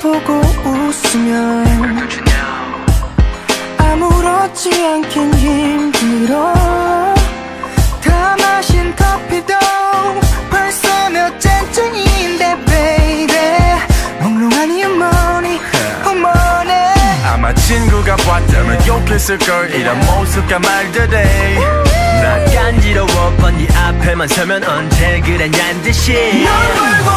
보고 웃으면 아무렇지 않긴 힘들어. 다 마신 커피도 벌써 몇 잔째인데 baby 몽롱한 이유 뭐니 어머네. 아마 친구가 봤다면 욕했을걸 이런 모습과 말들이. 나 간지러워 뻔히 앞에만 서면 언제 그랬냔 듯이 널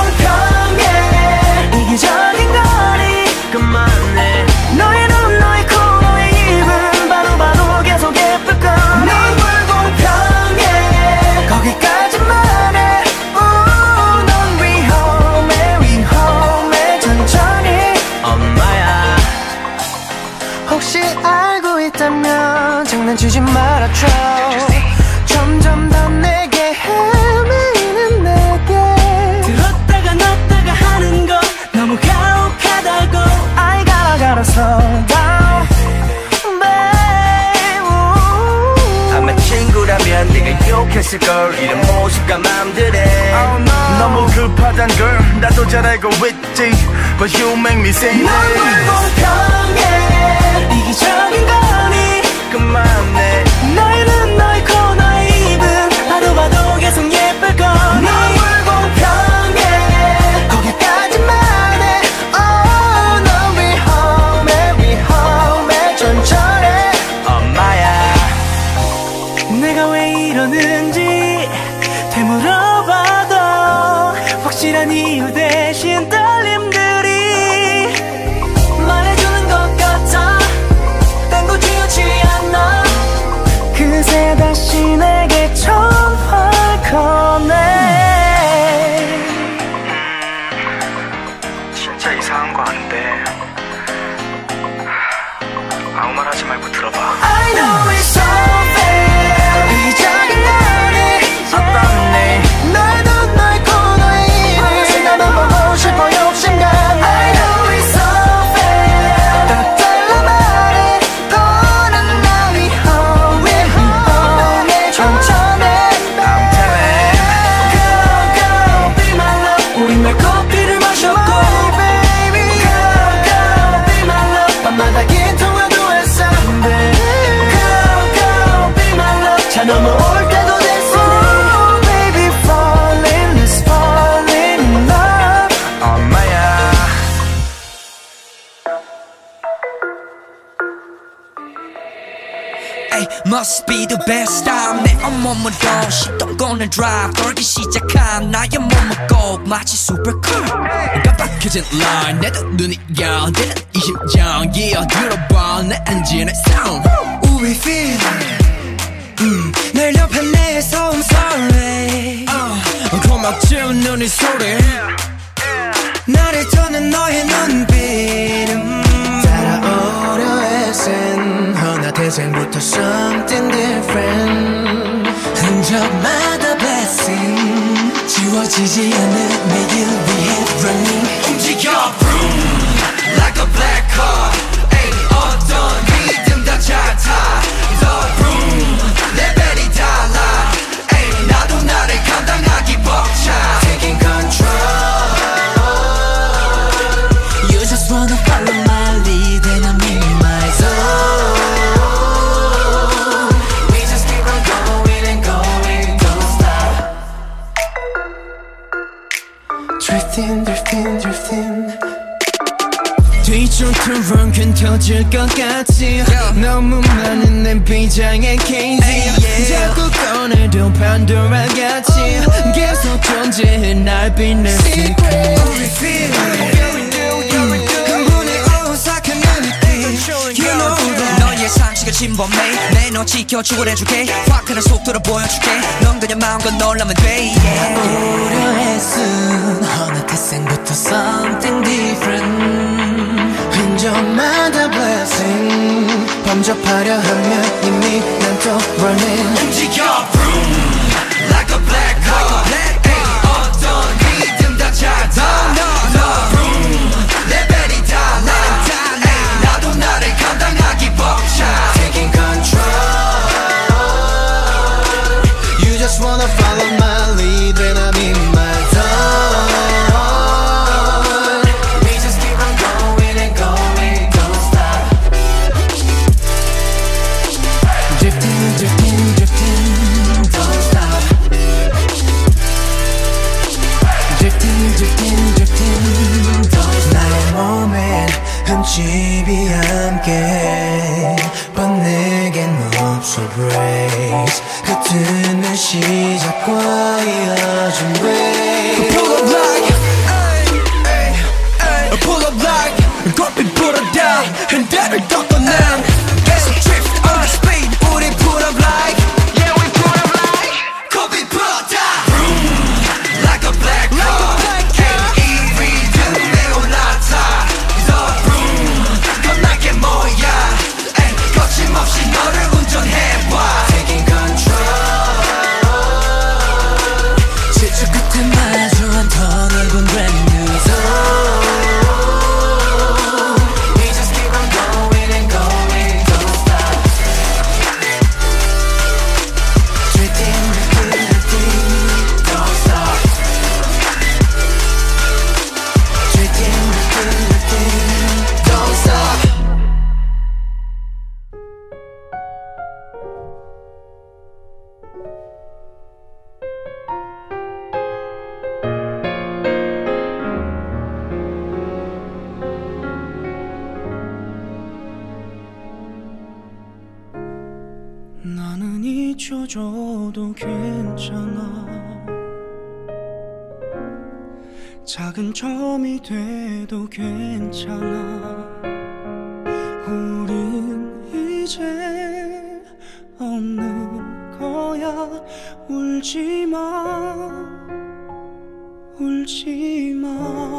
불공평해 이기적인 거리 그만해. 너의 눈 너의 코 너의 입은 봐도 봐도 계속 예쁠 거리. 넌 불공평해 거기까지만 해. 넌 위험해 천천히 엄마야 혹시 알고 있다면 장난치지 말아줘. 점점 더 내게 헤매이는 내게 들었다가 놨다가 하는 거 너무 가혹하다고. I gotta slow down babe. 아마 친구라면 네가 욕했을걸 이런 모습과 맘들이. 너무 급하단 걸 나도 잘 알고 있지 But you make me say 넌 불공평해 이기적인 거니 그만해. 너의 눈 너의 코 너의 입은 봐도 봐도 계속 예쁠 거니. 넌 불공평해 거기까지만 해. 넌 위험해 천천히 엄마야 내가 왜 이러는지 되물어봐도 확실한 이유 대신 떨림들이 말해주는 것 같아. 딴거 지우지 않아. 그새 다시 내게 전화를 거네. 진짜 이상한 거 안 돼. 아무 말 하지 말고 들어봐. I know it's so fair 이기적인 거니 아깝네. 너의 눈 너의 코 너의 입을 나만 보고 싶어 욕심가. I know it's so fair 딱 잘라 말해. 너는 나 위험해 천천히 I'm telling. Girl girl be my love 우린 날 커피를 마셨고 baby Girl girl be my love 밤마다 긴 통화도 했어 Girl girl be my love 차 넘어올 때도 됐어 Oh baby falling let's fall in love 엄마야 Ay, must be the best time 내 온몸으로 시동권을 drive 떨기 시작한 나의 몸을 꼭 마치 supercar 깜빡해진 line 내 눈이 열리는 이 심장 yeah 들어봐 내 엔진의 sound Ooh we feel 날 옆에 내서 I'm sorry 고맙지 눈이 소리 나를 떠난 너의 눈빛 따라오려 애쓴 어느 태생부터 something different 흔적마다 blessing 지워지지 않는 내 유리해 running 움직여 vroom like a black car 에이 어떤 리듬 다 잘 타 더 vroom 레벨이 달라 에이 나도 나를 감당하기 벅차 Taking control You just wanna follow my lead and I'm in my zone We just keep on going and going, don't stop Drifting, drifting, drifting 뒤쪽으론 괜터질 것 같지 너무 많은 내 비장의 케이지 자꾸 꺼내도 판도라 같이 계속 존재해 날 빛낸 secret 흥분에 오싹한 눈빛 You know that 너의 상식을 침범해 내 너 지켜 추월해줄게 화끈한 속도로 보여줄게 넌 그냥 마음껏 놀라면 돼 우려했은 어느 태생부터 something different 흔적마다 blessing 범접하려 하면 이미 난 또 running 움직여 vroom like a black car 에이 어떤 리듬 다 잘 타 너 vroom 레벨이 달라 에이 나도 나를 감당하기 벅차 Taking control You just wanna follow my lead and I'm in my zone We just keep on going so brace 같은 내 시작과 이어진 break Pull up like Pull up like 골빛 불어다 핸들을 꺾어 난 계속 drift on the speed 우리 pull up like Yeah we pull up like 골빛 불어다 Like a black car N.E.V. 눈에 올라타 The room 겁나게 뭐야 거침없이 너를 운전해봐 Taking control 질주 끝에 마주한 더 넓은 brand new zone We just keep on going and going don't stop Drifting, drifting, don't stop Drifting, drifting, don't stop 나는 잊혀져도 괜찮아 작은 점이 돼도 괜찮아 우린 이제 없는 거야 울지마 울지마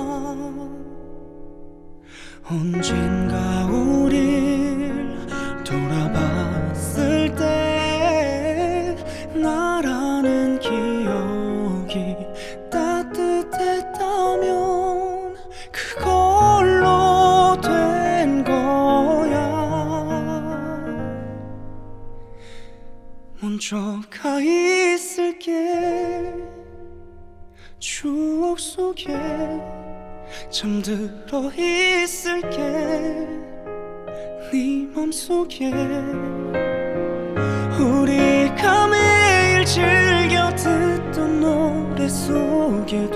언젠가 우릴 돌아봤을 때 나라는 기억이 따뜻했다면 그걸로 된 거야 먼저 가 있을게 추억 속에 잠들어 있을게 네 맘속에 우리가 매일 즐겨 듣던 노래 속에도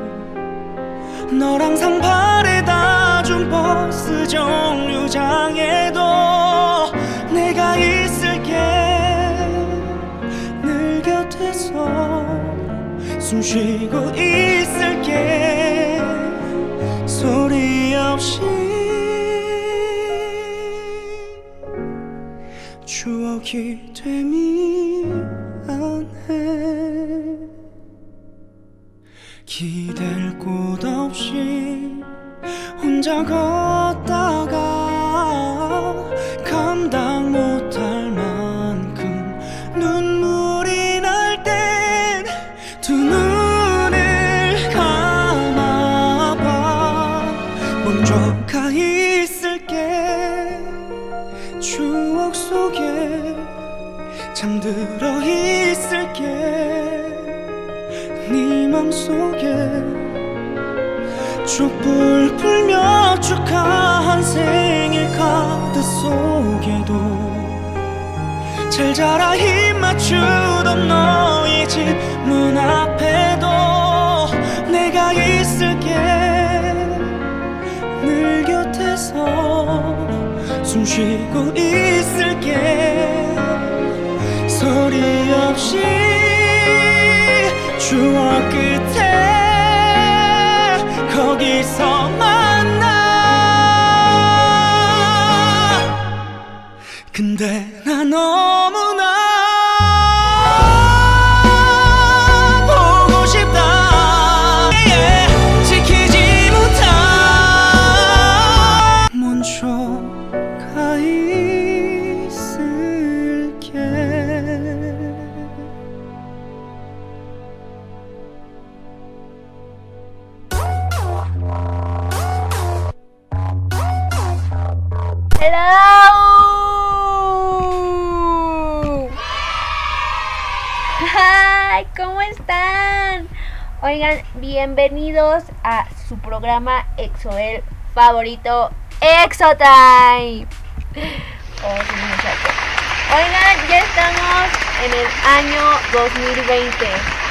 널 항상 바래다 준 버스 정류장에도 내가 있을게 늘 곁에서 숨 쉬고 있을게 소리 없이 추억이 돼 미안해 기댈 곳 없이 혼자 걷다가 감당 못할 만큼 눈물이 날 땐 두 눈을 감아봐 먼저 가 있을게 추억 속에 잠들어 있을게 네 맘속에 촛불 불며 축하한 생일 카드 속에도 잘 자라 힘 맞추던 너의 집 문 앞에도 내가 있을게 늘 곁에서 숨 쉬고 있을게 소리 없이 추억 끝에 거기서 만나 근데 나 너무나 보고 싶다 지키지 못한 먼저 가 있을게 Hello. Hi, ¿cómo están? Oigan, bienvenidos a su programa EXO-L favorito, EXO-Time. Oigan, ya estamos en el año 2020.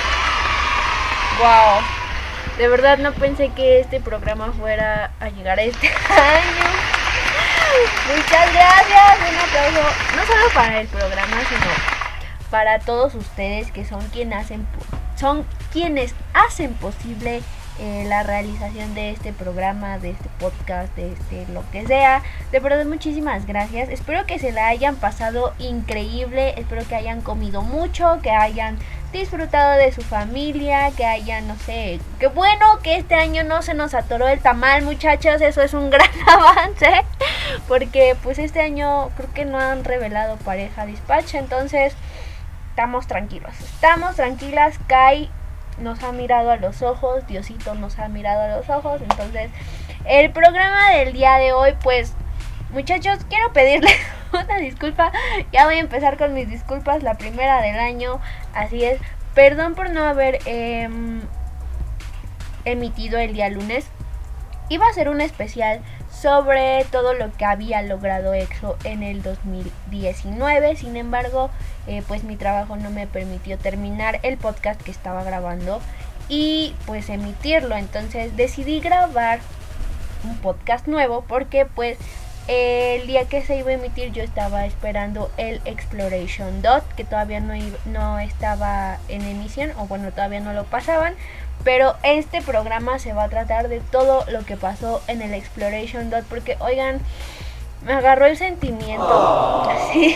Wow. De verdad no pensé que este programa fuera a llegar a este año. Muchas gracias, un aplauso no solo para el programa, sino para todos ustedes que son quienes hacen posible la realización de este programa, de este podcast, de lo que sea. De verdad, muchísimas gracias. Espero que se la hayan pasado increíble, espero que hayan comido mucho, que hayan disfrutado de su familia, que hayan, no sé, qué bueno que este año no se nos atoró el tamal, muchachos, eso es un gran avance, porque pues este año creo que no han revelado pareja Dispatch, entonces estamos tranquilas. Kai nos ha mirado a los ojos, Diosito nos ha mirado a los ojos. Entonces el programa del día de hoy, pues muchachos, quiero pedirles una disculpa. Ya voy a empezar con mis disculpas, la primera del año, así es. Perdón por no haber emitido el día lunes. Iba a ser un especial sobre todo lo que había logrado EXO en el 2019. Sin embargo, pues mi trabajo no me permitió terminar el podcast que estaba grabando y pues emitirlo. Entonces decidí grabar un podcast nuevo porque pues el día que se iba a emitir yo estaba esperando el Exploration Dot, que todavía no estaba en emisión, o bueno, todavía no lo pasaban. Pero este programa se va a tratar de todo lo que pasó en el Exploration Dot, porque oigan, me agarró el sentimiento. Sí.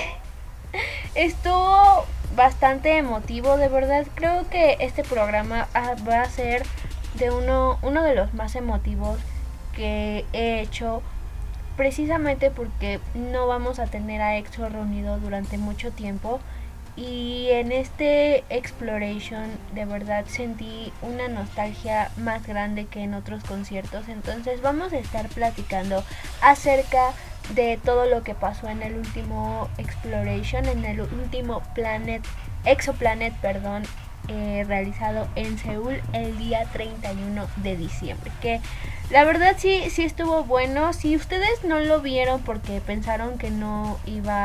Estuvo bastante emotivo, de verdad. Creo que este programa va a ser de uno de los más emotivos que he hecho, precisamente porque no vamos a tener a EXO reunido durante mucho tiempo. Y en este Exploration de verdad sentí una nostalgia más grande que en otros conciertos. Entonces vamos a estar platicando acerca de todo lo que pasó en el último Exploration, en el último Exoplanet, realizado en Seúl el día 31 de diciembre. Que la verdad sí estuvo bueno. Si ustedes no lo vieron porque pensaron que no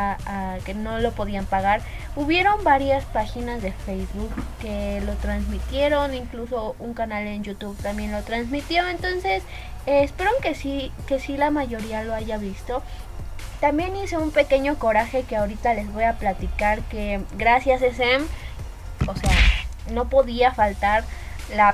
lo podían pagar, hubieron varias páginas de Facebook que lo transmitieron, incluso un canal en YouTube también lo transmitió. Entonces espero que sí la mayoría lo haya visto. También hice un pequeño coraje que ahorita les voy a platicar, que gracias SM, o sea, no podía faltar la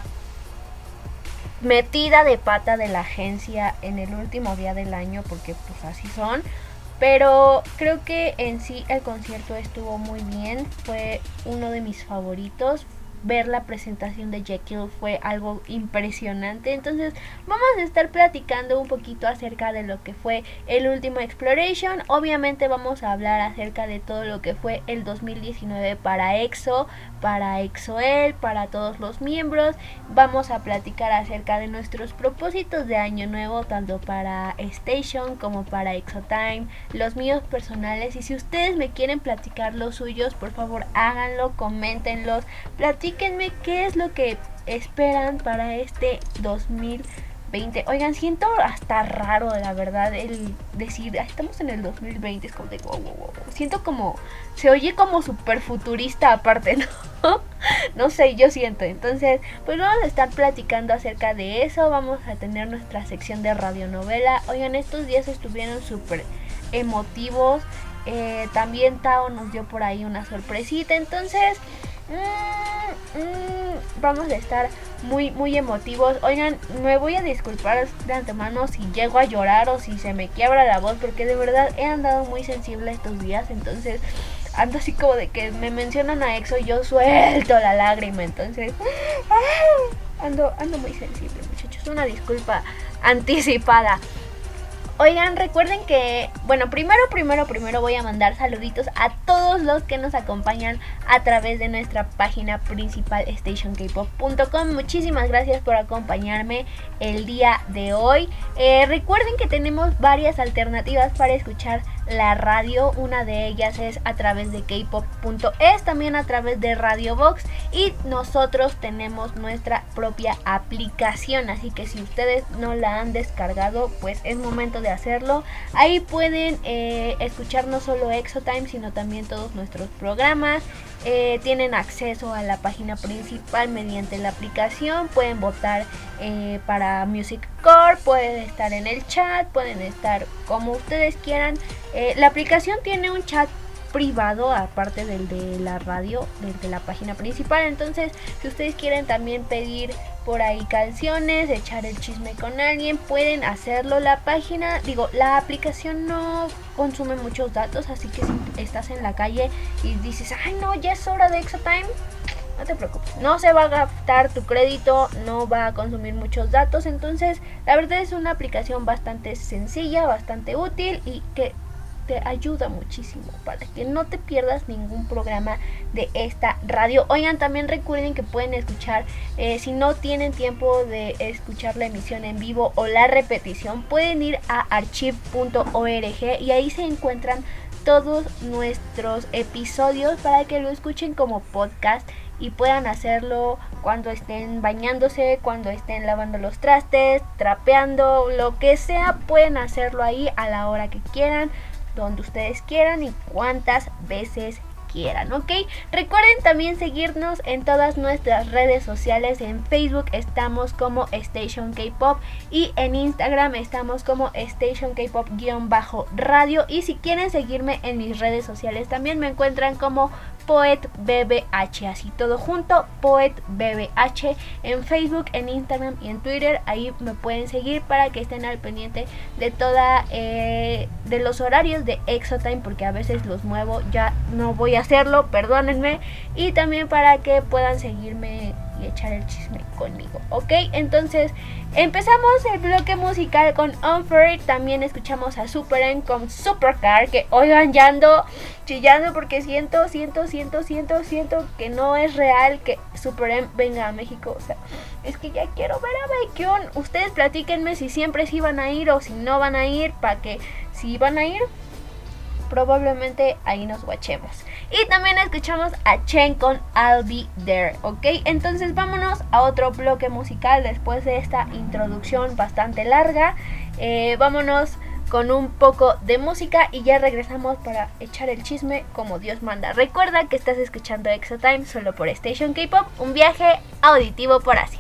metida de pata de la agencia en el último día del año, porque pues así son. Pero creo que en sí el concierto estuvo muy bien, fue uno de mis favoritos. Ver la presentación de Jekyll fue algo impresionante. Entonces vamos a estar platicando un poquito acerca de lo que fue el último Exploration. Obviamente vamos a hablar acerca de todo lo que fue el 2019 para EXO, para EXO-L, para todos los miembros. Vamos a platicar acerca de nuestros propósitos de año nuevo, tanto para Station como para EXO-Time, los míos personales. Y si ustedes me quieren platicar los suyos, por favor háganlo, coméntenlos, platíquenme qué es lo que esperan para este 2020. Oigan, siento hasta raro, la verdad, el decir, estamos en el 2020, es como de wow. Siento como, se oye como súper futurista aparte, ¿no? No sé, yo siento. Entonces, pues vamos a estar platicando acerca de eso. Vamos a tener nuestra sección de radionovela. Oigan, estos días estuvieron súper emotivos. También Tao nos dio por ahí una sorpresita. Entonces vamos a estar muy emotivos. Oigan, me voy a disculpar de antemano si llego a llorar o si se me quiebra la voz, porque de verdad he andado muy sensible estos días. Entonces ando así como de que me mencionan a EXO y yo suelto la lágrima. Entonces ando muy sensible, muchachos, una disculpa anticipada. Oigan, recuerden que, bueno, primero voy a mandar saluditos a todos los que nos acompañan a través de nuestra página principal stationkpop.com. Muchísimas gracias por acompañarme el día de hoy. Recuerden que tenemos varias alternativas para escuchar la radio. Una de ellas es a través de kpop.es, también a través de Radio Box, y nosotros tenemos nuestra propia aplicación, así que si ustedes no la han descargado, pues es momento de hacerlo. Ahí pueden escuchar no solo EXO-Time, sino también todos nuestros programas. Tienen acceso a la página principal mediante la aplicación. Pueden votar para Music Discord, pueden estar en el chat, pueden estar como ustedes quieran. La aplicación tiene un chat privado aparte del de la radio, del de la página principal. Entonces, si ustedes quieren también pedir por ahí canciones, echar el chisme con alguien, pueden hacerlo. La aplicación no consume muchos datos, así que si estás en la calle y dices, ay no, ya es hora de Exotime, no te preocupes, no se va a gastar tu crédito, no va a consumir muchos datos. Entonces, la verdad es una aplicación bastante sencilla, bastante útil y que te ayuda muchísimo para que no te pierdas ningún programa de esta radio. Oigan, también recuerden que pueden escuchar, si no tienen tiempo de escuchar la emisión en vivo o la repetición, pueden ir a archive.org y ahí se encuentran todos nuestros episodios para que lo escuchen como podcast y puedan hacerlo cuando estén bañándose, cuando estén lavando los trastes, trapeando, lo que sea, pueden hacerlo ahí a la hora que quieran, donde ustedes quieran y cuantas veces quieran, ¿ok? Recuerden también seguirnos en todas nuestras redes sociales. En Facebook estamos como Station K-Pop y en Instagram estamos como Station K-Pop_radio. Y si quieren seguirme en mis redes sociales también me encuentran como PoetBBH, así todo junto, PoetBBH, en Facebook, en Instagram y en Twitter. Ahí me pueden seguir para que estén al pendiente de de los horarios de Exotime, porque a veces los muevo, ya no voy a hacerlo, perdónenme, y también para que puedan seguirme y echar el chisme conmigo, ¿ok? Entonces empezamos el bloque musical con Unfair. También escuchamos a Super M con Supercar, que oigan, ya ando chillando porque siento que no es real que Super M venga a México. O sea, es que ya quiero ver a Baekhyun. Ustedes platíquenme si siempre sí van a ir o si no van a ir, para que si van a ir, probablemente ahí nos guachemos. Y también escuchamos a Chen con I'll Be There, ¿ok? Entonces vámonos a otro bloque musical después de esta introducción bastante larga. Vámonos con un poco de música y ya regresamos para echar el chisme como Dios manda. Recuerda que estás escuchando Exotime solo por Station K-Pop, un viaje auditivo por Asia.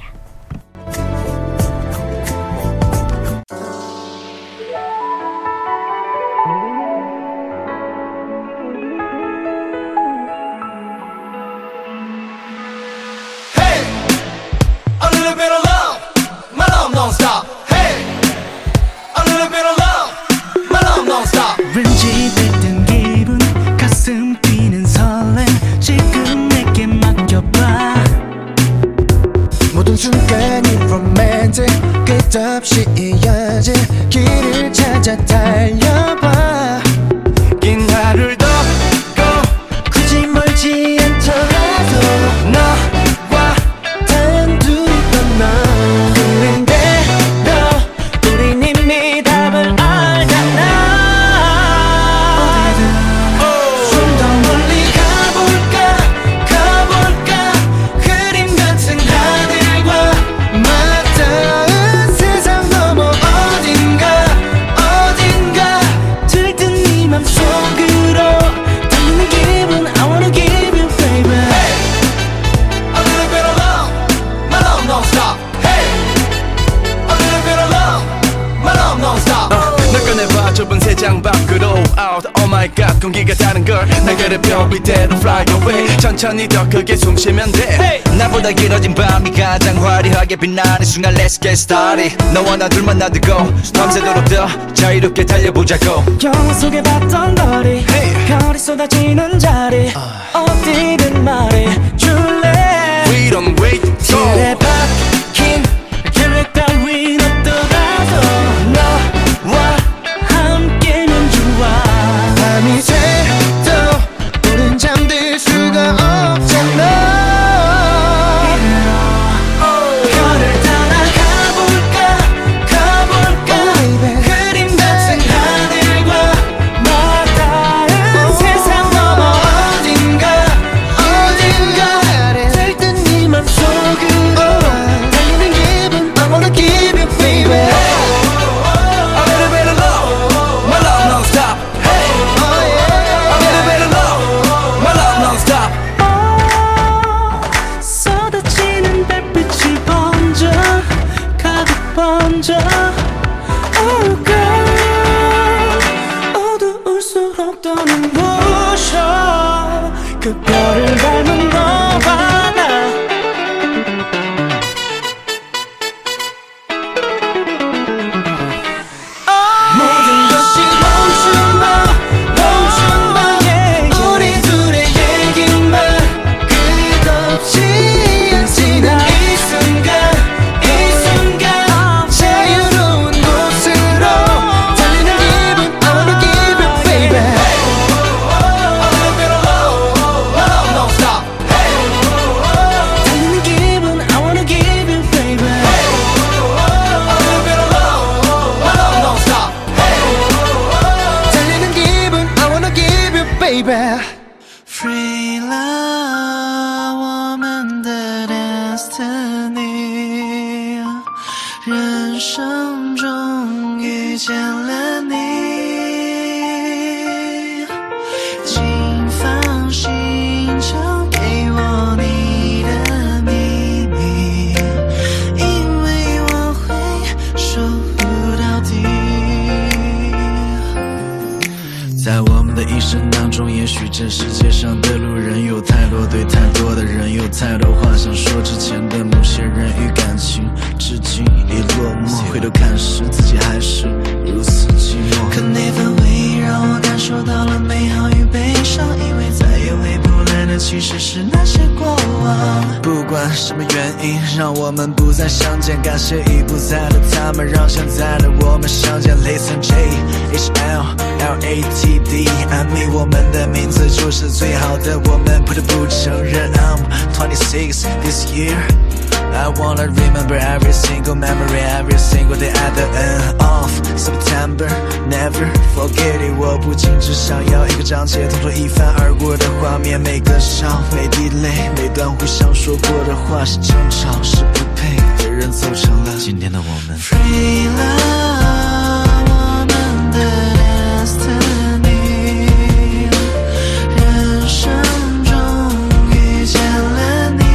왠지 들뜬 기분 가슴 뛰는 설렘 지금 내게 맡겨봐 모든 순간이 romantic 끝없이 이어질 길을 찾아 달려봐 긴 하루를 걷고 굳이 멀지 않더라도 너와 단둘이 건너 끊는 대로 우린 이미 답을 알잖아 좁은 세상 밖으로 out oh my god 공기가 다른 걸 날개를 펴 위대로 fly away 천천히 더 크게 숨 쉬면 돼 hey! 나보다 길어진 밤이 가장 화려하게 빛나는 순간 let's get started 너와 나 둘만 놔두고 밤새도록 더 자유롭게 달려보자고 영화 속에 봤던 거리 hey! 별이 쏟아지는 자리 어디든 말해줄래 We don't wait 길에 박힌 계획 따윈 없더라도 너와 함께면 좋아 밤이 새도 우린 잠들 수가 없잖아 별을 따라 가볼까 그림 같은 하늘과 나 다른 세상 너머 어딘가 너는 부셔 그 별을 닮은 너와 나 모든 것이 멈춘 멈춘 yeah. 우리 둘의 얘기만 끝없이 지난 이 순간 자유로운 곳으로 달리는 기분 I wanna give you baby No stop 달리는 기분 I wanna give you baby No stop 달리는 기분 I wanna give you baby Free love 我们的 destiny 人生中遇见了你请放心交给我你的秘密因为我会守护到底在我们的一生当中，也许这世界上的路人有太多，对太多的人有太多话想说。之前的某些人与感情，至今已落寞。回头看时，自己还是如此寂寞。 可那份回忆让我感受到了美好与悲伤，因为再也回不来的其实是那些过往。 不管什么原因让我们不再相见，感谢已不在的他们，让现在的我们相见。Listen JHLLATD， 暗迷我们的名字就是最好的我们，不得不承认 I'm 26 this year。I wanna remember every single memory, every single day at the end of September. Never forget it. 我不仅只想要一个章节，同桌一翻而过的画面，每个笑，每滴泪，每段互相说过的话，是争吵，是不配的人凑成了今天的我们。 Free love 我们的 destiny 人生中遇见了你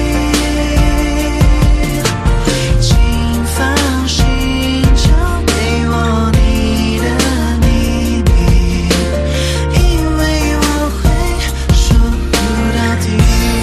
请放心交给我你的秘密因为我会守护到底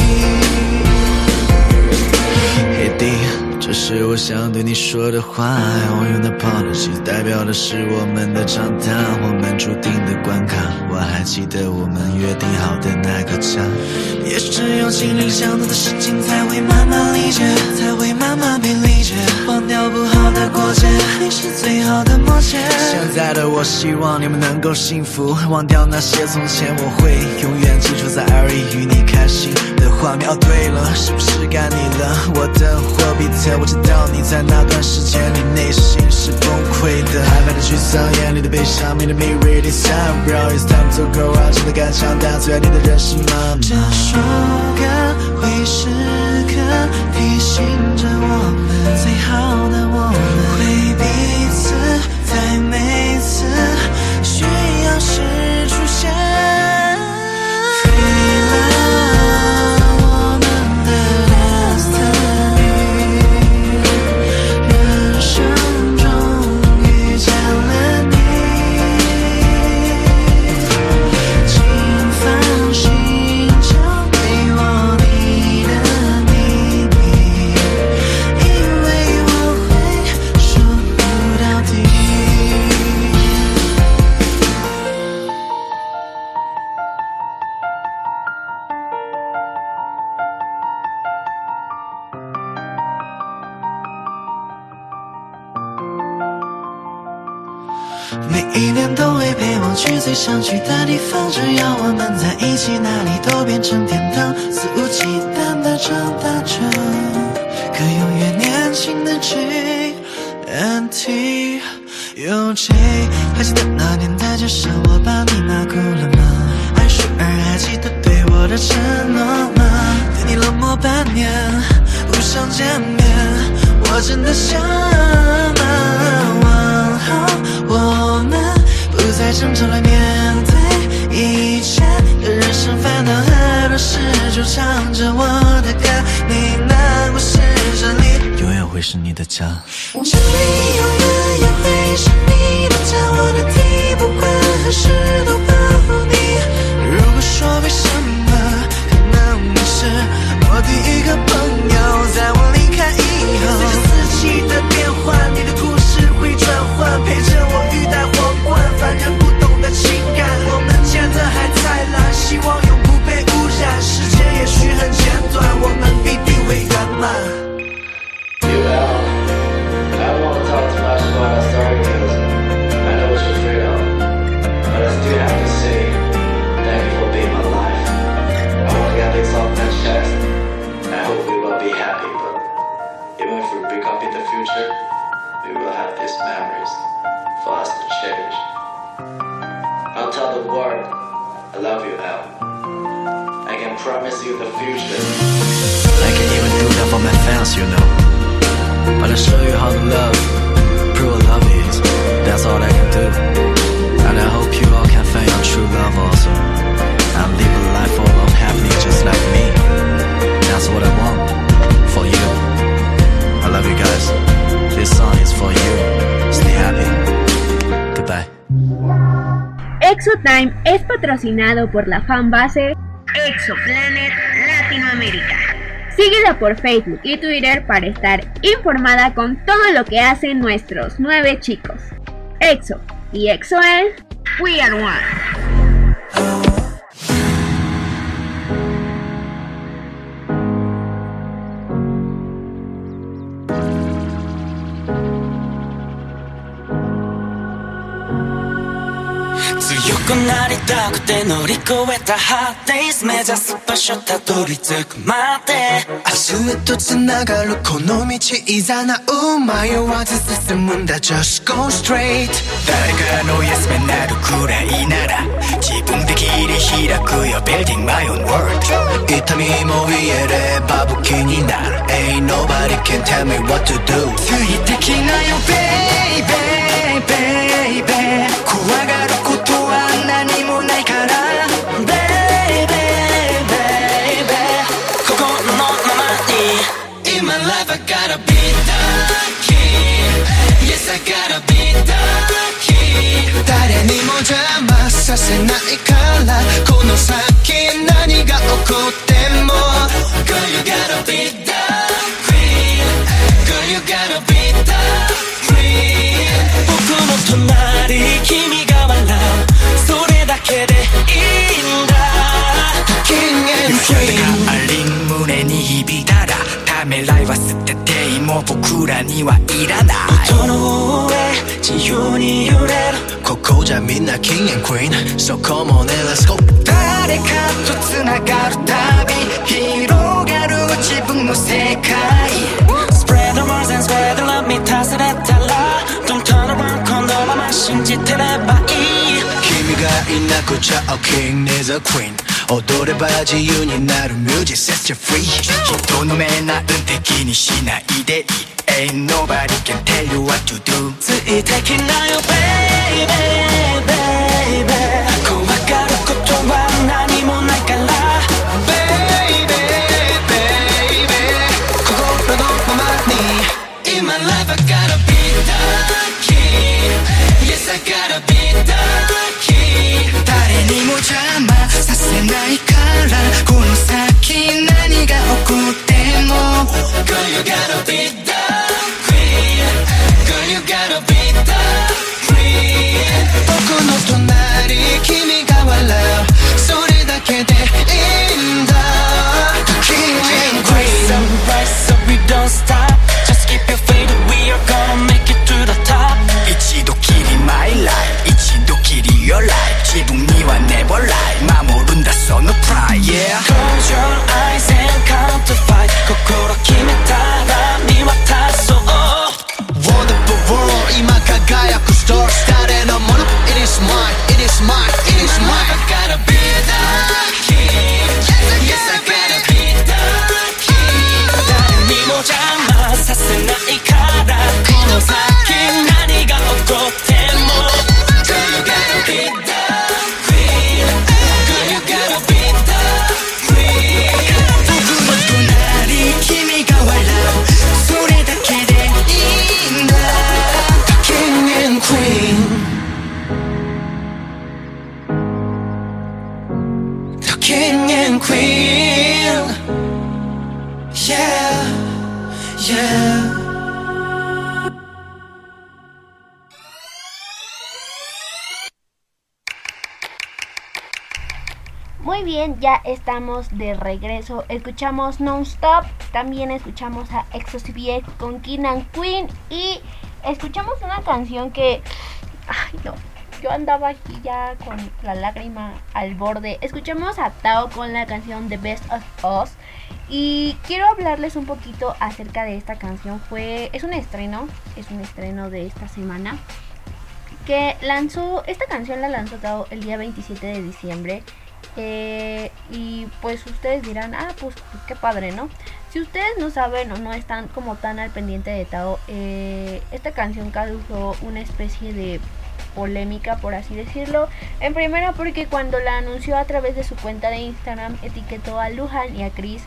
嘿弟，这是我想对你说的话。I owe you an apology， 代表的是我们的长大，我们注定的关卡。我还记得我们约定好的那个家。 也许只有经历相同的事情，才会慢慢理解，才会慢慢被理解。忘掉不好的过节，你是最好的默契。 现在的我希望你们能够幸福，忘掉那些从前，我会永远记住在耳里与你开心的画面。哦，对了，是不是该你了，我的霍比特？我知道你在那段时间里内心是崩溃的，害怕的沮丧，眼里的悲伤 Made me really sad Bro, it's time to go out 真的敢强大，最爱你的人是妈妈。 这首歌会时刻提醒着我们，最好的我们会彼此在每次需要时出现。Free love 我们的 destiny 人生中遇见了你请放心交给我你的秘密因为我会守护到底每一年都会陪我去最想去的地方，只要我们在一起，哪里都变成天堂。肆无忌惮地长大着，可永远年轻的 JNT UJ。还记得那年的街上，我把你骂哭了吗？爱说儿还记得对我的承诺吗？对你冷漠半年，不想见面，我真的想吗？往后我们不再争吵来面对一切的人生烦恼和多事，就唱着我的歌，你难过时这里永远会是你的家。 这里永远也会是你的家，我的地不管何时都保护你。 I love you, L. I can promise you the future. I can even do that for my fans, you know. But I'll show you how to love, true love is. That's all I can do. And I hope you all can find your true love also. And live a life full of happiness just like me. That's what I want for you. I love you guys. This song is for you. Stay happy. Goodbye. Exotime es patrocinado por la fanbase Exoplanet Latinoamérica. Síguela por Facebook y Twitter para estar informada con todo lo que hacen nuestros 9 chicos. EXO y EXO-L, We Are One. 強くなりたくて乗り越えた Hard Days 目指す場所たどり着くまで明日へとつながるこの道いざなう迷わず進むんだ Just go straight 誰かの Yes Man なるくらいなら自分で切り開くよ Building my own world 痛みも言えれば武器になる Ain't nobody can tell me what to do ついてきなよ Baby Baby 怖がることは何もないから Baby Baby 心のままに In my life I gotta be the king Yes I gotta be the king 誰にも邪魔させないからこの先何が起こっても Girl you gotta be the queen Girl you gotta be the queen 僕の隣君が笑うそれだけでいいんだ King and Queen がありん胸に響いたらためらいは捨てても僕らにはいらない音の上自由に揺れるここじゃみんな King and Queen So come on and let's go 誰かとつながるたび広がる自分の世界 Spread the words and spread the love 満たされたら Don't turn around このまま信じてればいい君がいなくちゃ A king is a queen 踊れば自由になる Music sets you free 人の目なんて気にしないでいい Ain't nobody can tell you what to do ついてきなよ Baby Baby 怖がることは何もないから Baby Baby 心のままに In my life I gotta be the king Yes I gotta be the king 誰にも邪魔させないからこの先何が起こっても Girl you gotta be the queen Girl you gotta be the queen 僕の隣君が笑うそれだけでいいんだ King and Queen Rise up we don't stop Just keep your faith we are gonna make it to the top 一度きり my life 一度きり your life 自分には never lie 守るんだその pride yeah Close your eyes and count to five 心決めたら見渡そう Wonderful world 今輝く stars 誰のもの It is mine It is mine It is mine I gotta be the king Yes I gotta be the king 誰にも邪魔させないからこの先何が起こっても Girl you gotta be the queen Girl you gotta be the queen 僕の隣君が笑うそれだけでいいんだ King and Queen The King and Queen Yeah Yeah Muy bien, ya estamos de regreso. Escuchamos Non-Stop, también escuchamos a EXO-CBX con King and Queen y escuchamos una canción que... Ay, no, yo andaba aquí ya con la lágrima al borde. Escuchamos a Tao con la canción The Best of Us y quiero hablarles un poquito acerca de esta canción. Es un estreno de esta semana que esta canción la lanzó Tao el día 27 de diciembre. Y pues ustedes dirán, pues qué padre, ¿no? Si ustedes no saben o no están como tan al pendiente de Tao, esta canción causó una especie de polémica, por así decirlo. En primera, porque cuando la anunció a través de su cuenta de Instagram, etiquetó a Luhan y a Chris,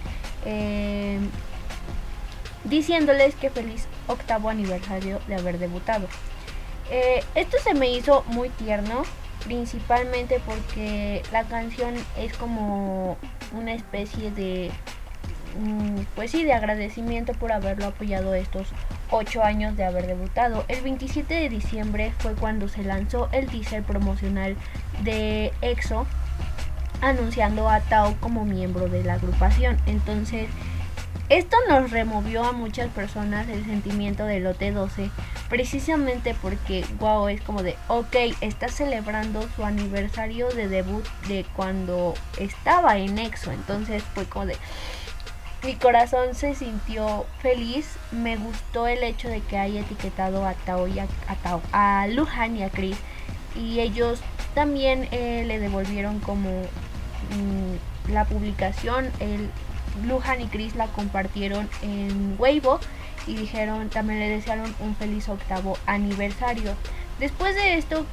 diciéndoles que feliz 8º aniversario de haber debutado. Esto se me hizo muy tierno, principalmente porque la canción es como una especie de pues sí, de agradecimiento por haberlo apoyado estos 8 años de haber debutado. El 27 de diciembre fue cuando se lanzó el teaser promocional de EXO, anunciando a Tao como miembro de la agrupación. Entonces esto nos removió a muchas personas el sentimiento de Lote 12, precisamente porque wow, es como de ok, está celebrando su aniversario de debut de cuando estaba en EXO. Entonces fue como de, mi corazón se sintió feliz. Me gustó el hecho de que haya etiquetado a Tao y a Luhan y a Chris, y ellos también le devolvieron como la publicación. Luhan y Chris la compartieron en Weibo y dijeron, también le desearon un feliz 8º aniversario. Después de esto,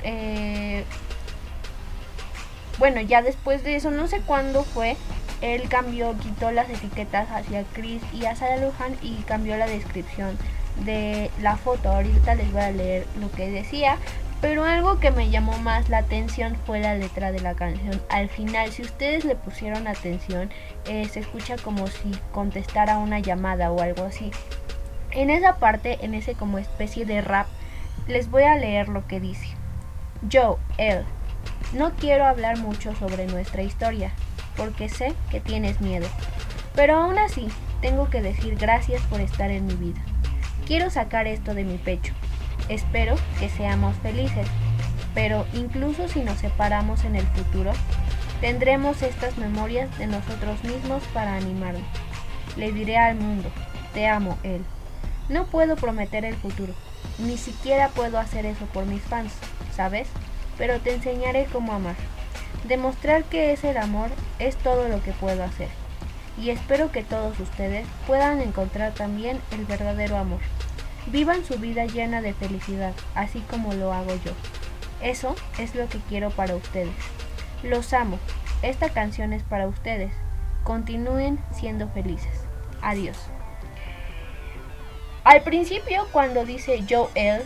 bueno, ya después de eso, no sé cuándo fue, él quitó las etiquetas hacia Chris y hacia Luhan y cambió la descripción de la foto. Ahorita les voy a leer lo que decía, pero algo que me llamó más la atención fue la letra de la canción. Al final, si ustedes le pusieron atención, se escucha como si contestara una llamada o algo así. En esa parte, en ese como especie de rap, les voy a leer lo que dice. Yo, él, no quiero hablar mucho sobre nuestra historia, porque sé que tienes miedo, pero aún así tengo que decir gracias por estar en mi vida. Quiero sacar esto de mi pecho. Espero que seamos felices, pero incluso si nos separamos en el futuro, tendremos estas memorias de nosotros mismos para animarnos. Le diré al mundo, te amo, él. No puedo prometer el futuro, ni siquiera puedo hacer eso por mis fans, ¿sabes? Pero te enseñaré cómo amar. Demostrar que es el amor es todo lo que puedo hacer. Y espero que todos ustedes puedan encontrar también el verdadero amor. Vivan su vida llena de felicidad, así como lo hago yo. Eso es lo que quiero para ustedes. Los amo. Esta canción es para ustedes. Continúen siendo felices. Adiós. Al principio, cuando dice yo, él,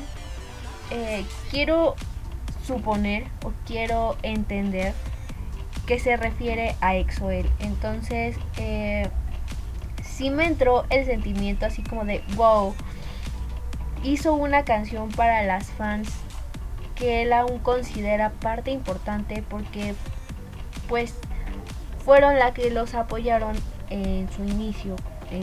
quiero suponer o quiero entender que se refiere a EXO-L. Entonces, sí me entró el sentimiento así como de wow, hizo una canción para las fans que él aún considera parte importante, porque pues fueron las que los apoyaron en su inicio,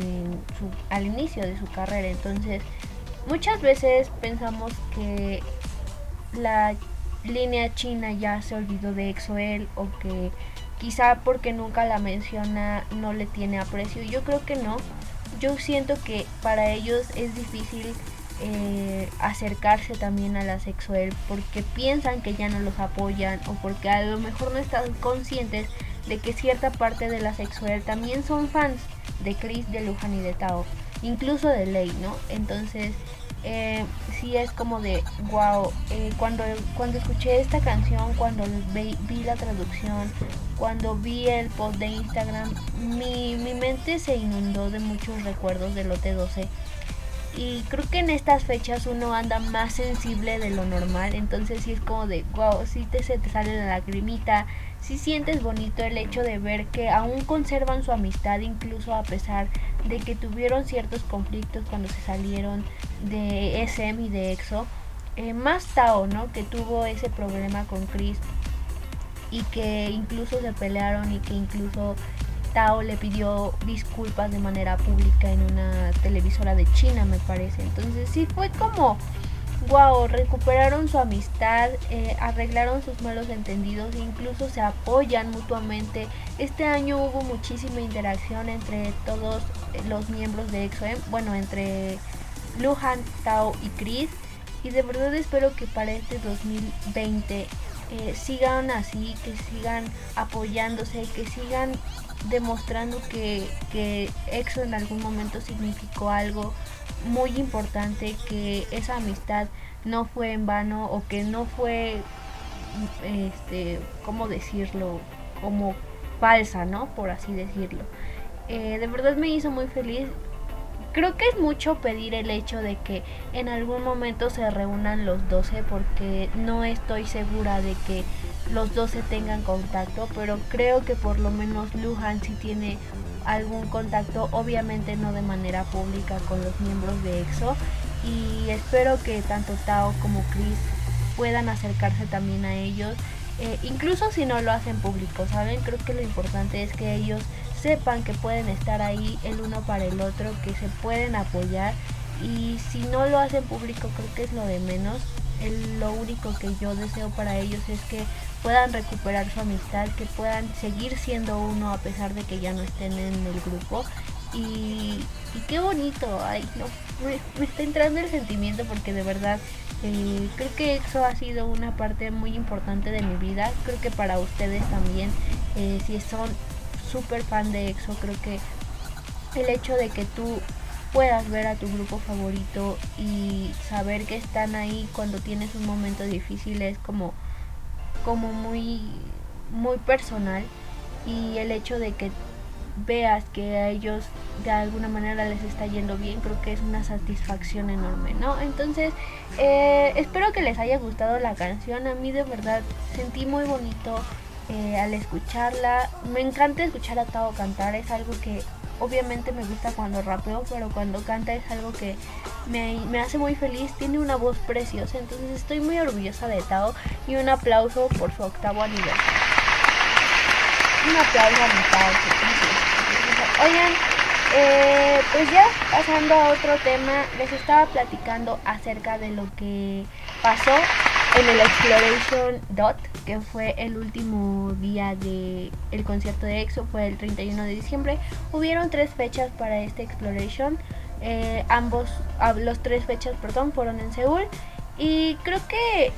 al inicio de su carrera. Entonces muchas veces pensamos que la línea china ya se olvidó de EXO-L, o que quizá porque nunca la menciona no le tiene aprecio. Yo creo que no. Yo siento que para ellos es difícil acercarse también a las EXO-L, porque piensan que ya no los apoyan, o porque a lo mejor no están conscientes de que cierta parte de las EXO-L también son fans de Chris, de Luhan y de Tao, incluso de Lay, ¿no? Entonces sí es como de wow. Cuando escuché esta canción, cuando vi la traducción, cuando vi el post de Instagram, mi mente se inundó de muchos recuerdos de Lote 12. Y creo que en estas fechas uno anda más sensible de lo normal. Entonces sí es como de wow, sí se te sale la lagrimita. Sí sientes bonito el hecho de ver que aún conservan su amistad, incluso a pesar de que tuvieron ciertos conflictos cuando se salieron de SM y de EXO. Más Tao, ¿no? Que tuvo ese problema con Chris y que incluso se pelearon, y que incluso Tao le pidió disculpas de manera pública en una televisora de China, me parece. Entonces sí fue como wow, recuperaron su amistad, arreglaron sus malos entendidos e incluso se apoyan mutuamente. Este año hubo muchísima interacción entre todos los miembros de EXO-M, bueno, entre Luhan, Tao y Chris. y de verdad espero que para este 2020 sigan así, que sigan apoyándose, que sigan demostrando que EXO en algún momento significó algo muy importante, que esa amistad no fue en vano o que no fue, ¿cómo decirlo? Como falsa, ¿no? Por así decirlo. De verdad me hizo muy feliz. Creo que es mucho pedir el hecho de que en algún momento se reúnan los 12, porque no estoy segura de que los 12 tengan contacto, pero creo que por lo menos Luhan sí tiene algún contacto, obviamente no de manera pública, con los miembros de EXO, y espero que tanto Tao como Chris puedan acercarse también a ellos, incluso si no lo hacen público, ¿saben? Creo que lo importante es que ellos sepan que pueden estar ahí el uno para el otro, que se pueden apoyar, y si no lo hacen público creo que es lo de menos. Lo único que yo deseo para ellos es que puedan recuperar su amistad, que puedan seguir siendo uno a pesar de que ya no estén en el grupo. Y qué bonito, ay, no, me está entrando el sentimiento, porque de verdad creo que EXO ha sido una parte muy importante de mi vida. Creo que para ustedes también, si son súper fan de EXO, creo que el hecho de que tú puedas ver a tu grupo favorito y saber que están ahí cuando tienes un momento difícil es como muy, muy personal, y el hecho de que veas que a ellos de alguna manera les está yendo bien, creo que es una satisfacción enorme, ¿no? Entonces espero que les haya gustado la canción. A mí de verdad sentí muy bonito al escucharla. Me encanta escuchar a Tao cantar, es algo que obviamente me gusta cuando rapeo, pero cuando canta es algo que me hace muy feliz. Tiene una voz preciosa, entonces estoy muy orgullosa de Tao, y un aplauso por su 8º aniversario. Un aplauso a mi Tao. Oigan, pues ya pasando a otro tema, les estaba platicando acerca de lo que pasó en el Exploration Dot, que fue el último día del concierto de EXO, fue el 31 de diciembre. Hubieron 3 fechas para este Exploration, los 3 fechas, fueron en Seúl, y creo que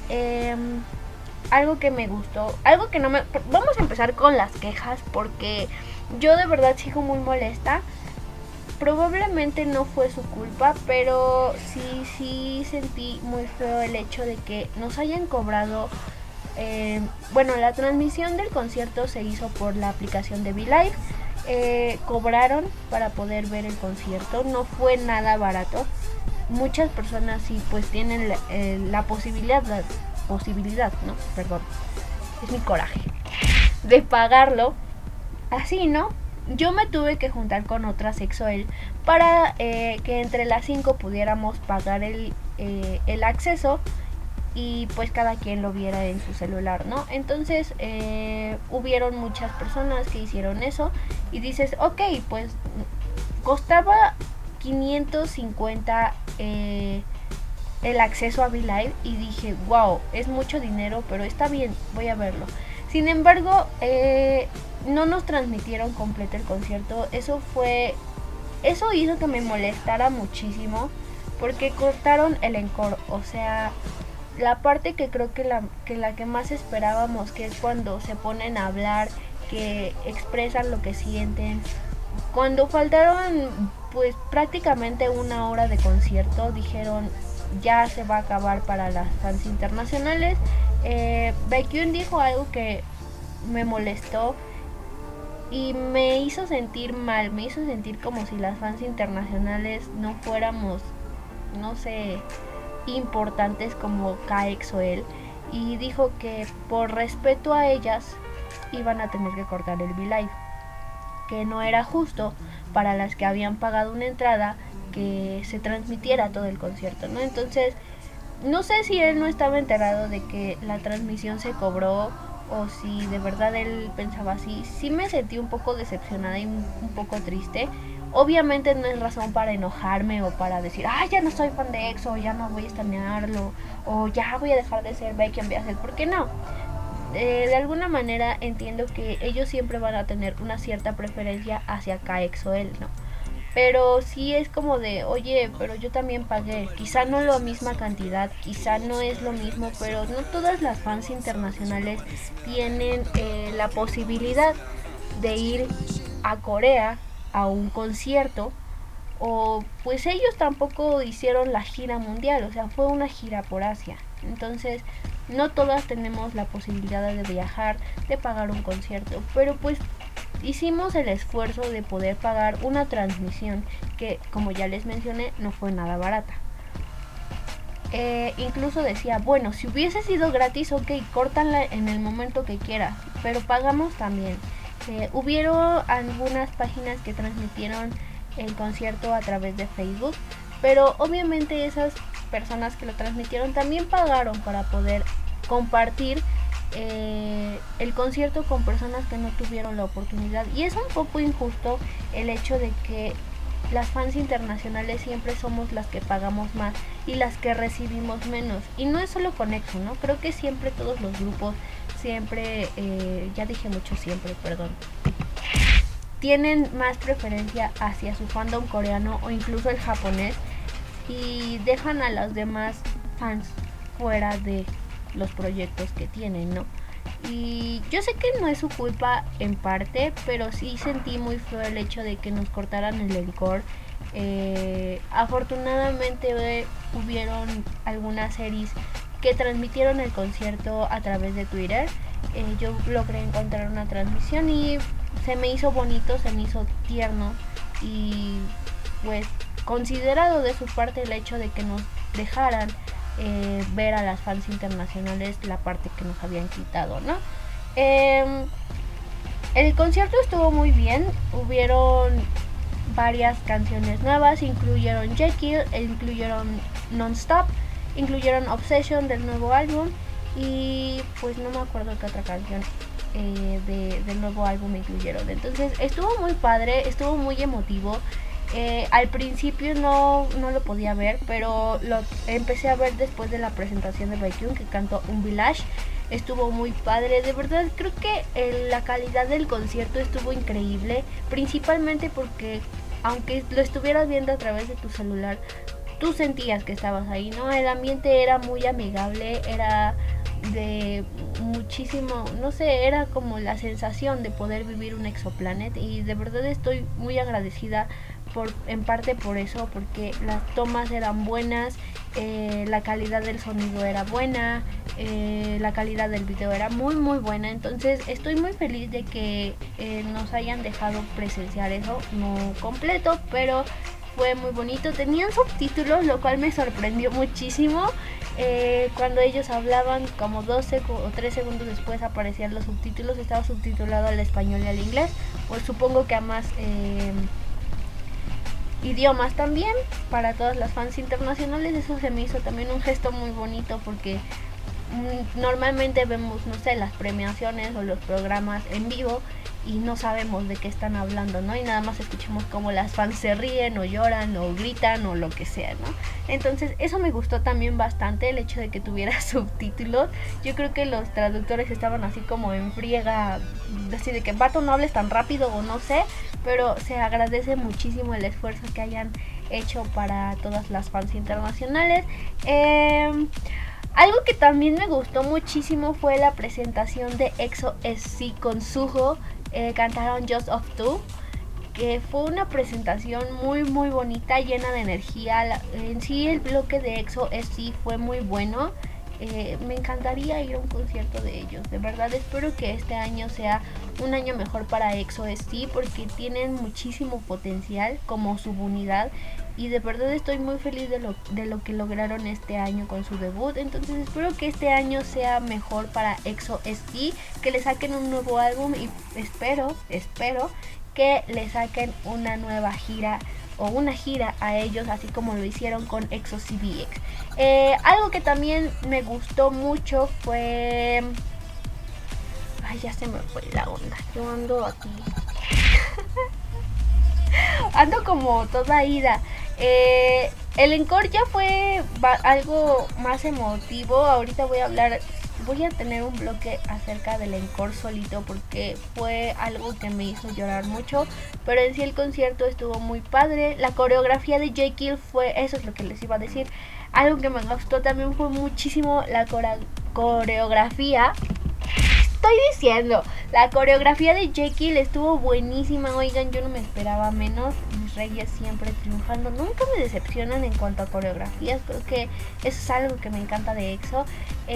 algo que me gustó, algo que no me... Vamos a empezar con las quejas, porque yo de verdad sigo muy molesta. Probablemente no fue su culpa, pero sí sentí muy feo el hecho de que nos hayan cobrado. Bueno, la transmisión del concierto se hizo por la aplicación de V-Live. Cobraron para poder ver el concierto, no fue nada barato. Muchas personas sí pues tienen la posibilidad, no, perdón, es mi coraje, de pagarlo así, ¿no? Yo me tuve que juntar con otras EXO-L para que entre las 5 pudiéramos pagar el acceso, y pues cada quien lo viera en su celular, ¿no? Entonces hubieron muchas personas que hicieron eso, y dices, ok, pues costaba 550 el acceso a V-Live, y dije, wow, es mucho dinero, pero está bien, voy a verlo. Sin embargo, no nos transmitieron completo el concierto. Eso hizo que me molestara muchísimo, porque cortaron el encore. O sea, la parte que creo que la que más esperábamos, que es cuando se ponen a hablar, que expresan lo que sienten. Cuando faltaron pues prácticamente 1 hora de concierto, dijeron ya se va a acabar para las fans internacionales. Baekhyun dijo algo que me molestó y me hizo sentir mal, me hizo sentir como si las fans internacionales no fuéramos, no sé, importantes como KXOL, y dijo que por respeto a ellas iban a tener que cortar el V-Live, que no era justo para las que habían pagado una entrada que se transmitiera todo el concierto, ¿no? Entonces, no sé si él no estaba enterado de que la transmisión se cobró, o si de verdad él pensaba así. Sí me sentí un poco decepcionada y un poco triste. Obviamente no es razón para enojarme o para decir, ay, ya no soy fan de EXO, ya no voy a estanearlo, o ya voy a dejar de ser Baekhyun Beazel, ¿por qué no? De alguna manera entiendo que ellos siempre van a tener una cierta preferencia hacia KXOL, ¿no? pero sí es como de, oye, pero yo también pagué, quizá no la misma cantidad, quizá no es lo mismo, pero no todas las fans internacionales tienen la posibilidad de ir a Corea a un concierto, o pues ellos tampoco hicieron la gira mundial, o sea, fue una gira por Asia. Entonces, no todas tenemos la posibilidad de viajar, de pagar un concierto, pero pues hicimos el esfuerzo de poder pagar una transmisión que, como ya les mencioné, no fue nada barata. Incluso decía, bueno, si hubiese sido gratis, ok, córtanla en el momento que quieras, pero pagamos también. Hubieron algunas páginas que transmitieron el concierto a través de Facebook, pero obviamente esas personas que lo transmitieron también pagaron para poder compartir el concierto con personas que no tuvieron la oportunidad, y es un poco injusto el hecho de que las fans internacionales siempre somos las que pagamos más y las que recibimos menos, y no es solo con EXO, ¿no? Creo que siempre todos los grupos siempre, ya dije mucho siempre, perdón, tienen más preferencia hacia su fandom coreano o incluso el japonés, y dejan a los demás fans fuera de los proyectos que tienen, ¿no? Y yo sé que no es su culpa en parte, pero sí sentí muy feo el hecho de que nos cortaran el encore. Afortunadamente hubieron algunas series que transmitieron el concierto a través de Twitter. Yo logré encontrar una transmisión y se me hizo bonito, se me hizo tierno, y pues considerado de su parte el hecho de que nos dejaran ver a las fans internacionales la parte que nos habían quitado, ¿no? El concierto estuvo muy bien, hubieron varias canciones nuevas, incluyeron Jekyll, incluyeron Non-Stop, incluyeron Obsession del nuevo álbum, y pues no me acuerdo qué otra canción del nuevo álbum incluyeron. Entonces estuvo muy padre, estuvo muy emotivo. Al principio no lo podía ver, pero lo empecé a ver después de la presentación de Baekhyun, que cantó Un Village. Estuvo muy padre, de verdad creo que la calidad del concierto estuvo increíble, principalmente porque aunque lo estuvieras viendo a través de tu celular, tú sentías que estabas ahí, ¿no? El ambiente era muy amigable, era de muchísimo, no sé, era como la sensación de poder vivir un Exoplanet, y de verdad estoy muy agradecida en parte por eso, porque las tomas eran buenas, la calidad del sonido era buena, la calidad del video era muy muy buena. Entonces estoy muy feliz de que nos hayan dejado presenciar eso, no completo, pero fue muy bonito. Tenían subtítulos, lo cual me sorprendió muchísimo. Cuando ellos hablaban, como 12 o 3 segundos después aparecían los subtítulos. Estaba subtitulado al español y al inglés, pues supongo que a más idiomas también, para todas las fans internacionales. Eso se me hizo también un gesto muy bonito, porque normalmente vemos, no sé, las premiaciones o los programas en vivo y no sabemos de qué están hablando, ¿no? Y nada más escuchamos cómo las fans se ríen o lloran o gritan o lo que sea, ¿no? Entonces eso me gustó también bastante, el hecho de que tuviera subtítulos. Yo creo que los traductores estaban así como en friega, así de que vato, no hables tan rápido, o no sé, pero se agradece muchísimo el esfuerzo que hayan hecho para todas las fans internacionales. Algo que también me gustó muchísimo fue la presentación de EXO SC con Suho. Cantaron Just of Two, que fue una presentación muy muy bonita, llena de energía. En sí el bloque de EXO SC fue muy bueno. Me encantaría ir a un concierto de ellos, de verdad espero que este año sea un año mejor para EXO SC, porque tienen muchísimo potencial como subunidad, y de verdad estoy muy feliz de lo que lograron este año con su debut. Entonces espero que este año sea mejor para EXO SC, que le saquen un nuevo álbum, y espero que le saquen una nueva gira o una gira a ellos, así como lo hicieron con EXO CBX. Algo que también me gustó mucho fue... Ay, ya se me fue la onda. Yo ando aquí. Ando como toda ida. El encore ya fue algo más emotivo. Ahorita voy a hablar voy a tener un bloque acerca del encore solito porque fue algo que me hizo llorar mucho, pero en sí el concierto estuvo muy padre. La coreografía de Jekyll fue, eso es lo que les iba a decir, algo que me gustó también fue muchísimo la coreografía. Estoy diciendo, la coreografía de Jekyll estuvo buenísima. Oigan, yo no me esperaba menos. Mis reyes siempre triunfando, nunca me decepcionan en cuanto a coreografías. Creo que eso es algo que me encanta de EXO.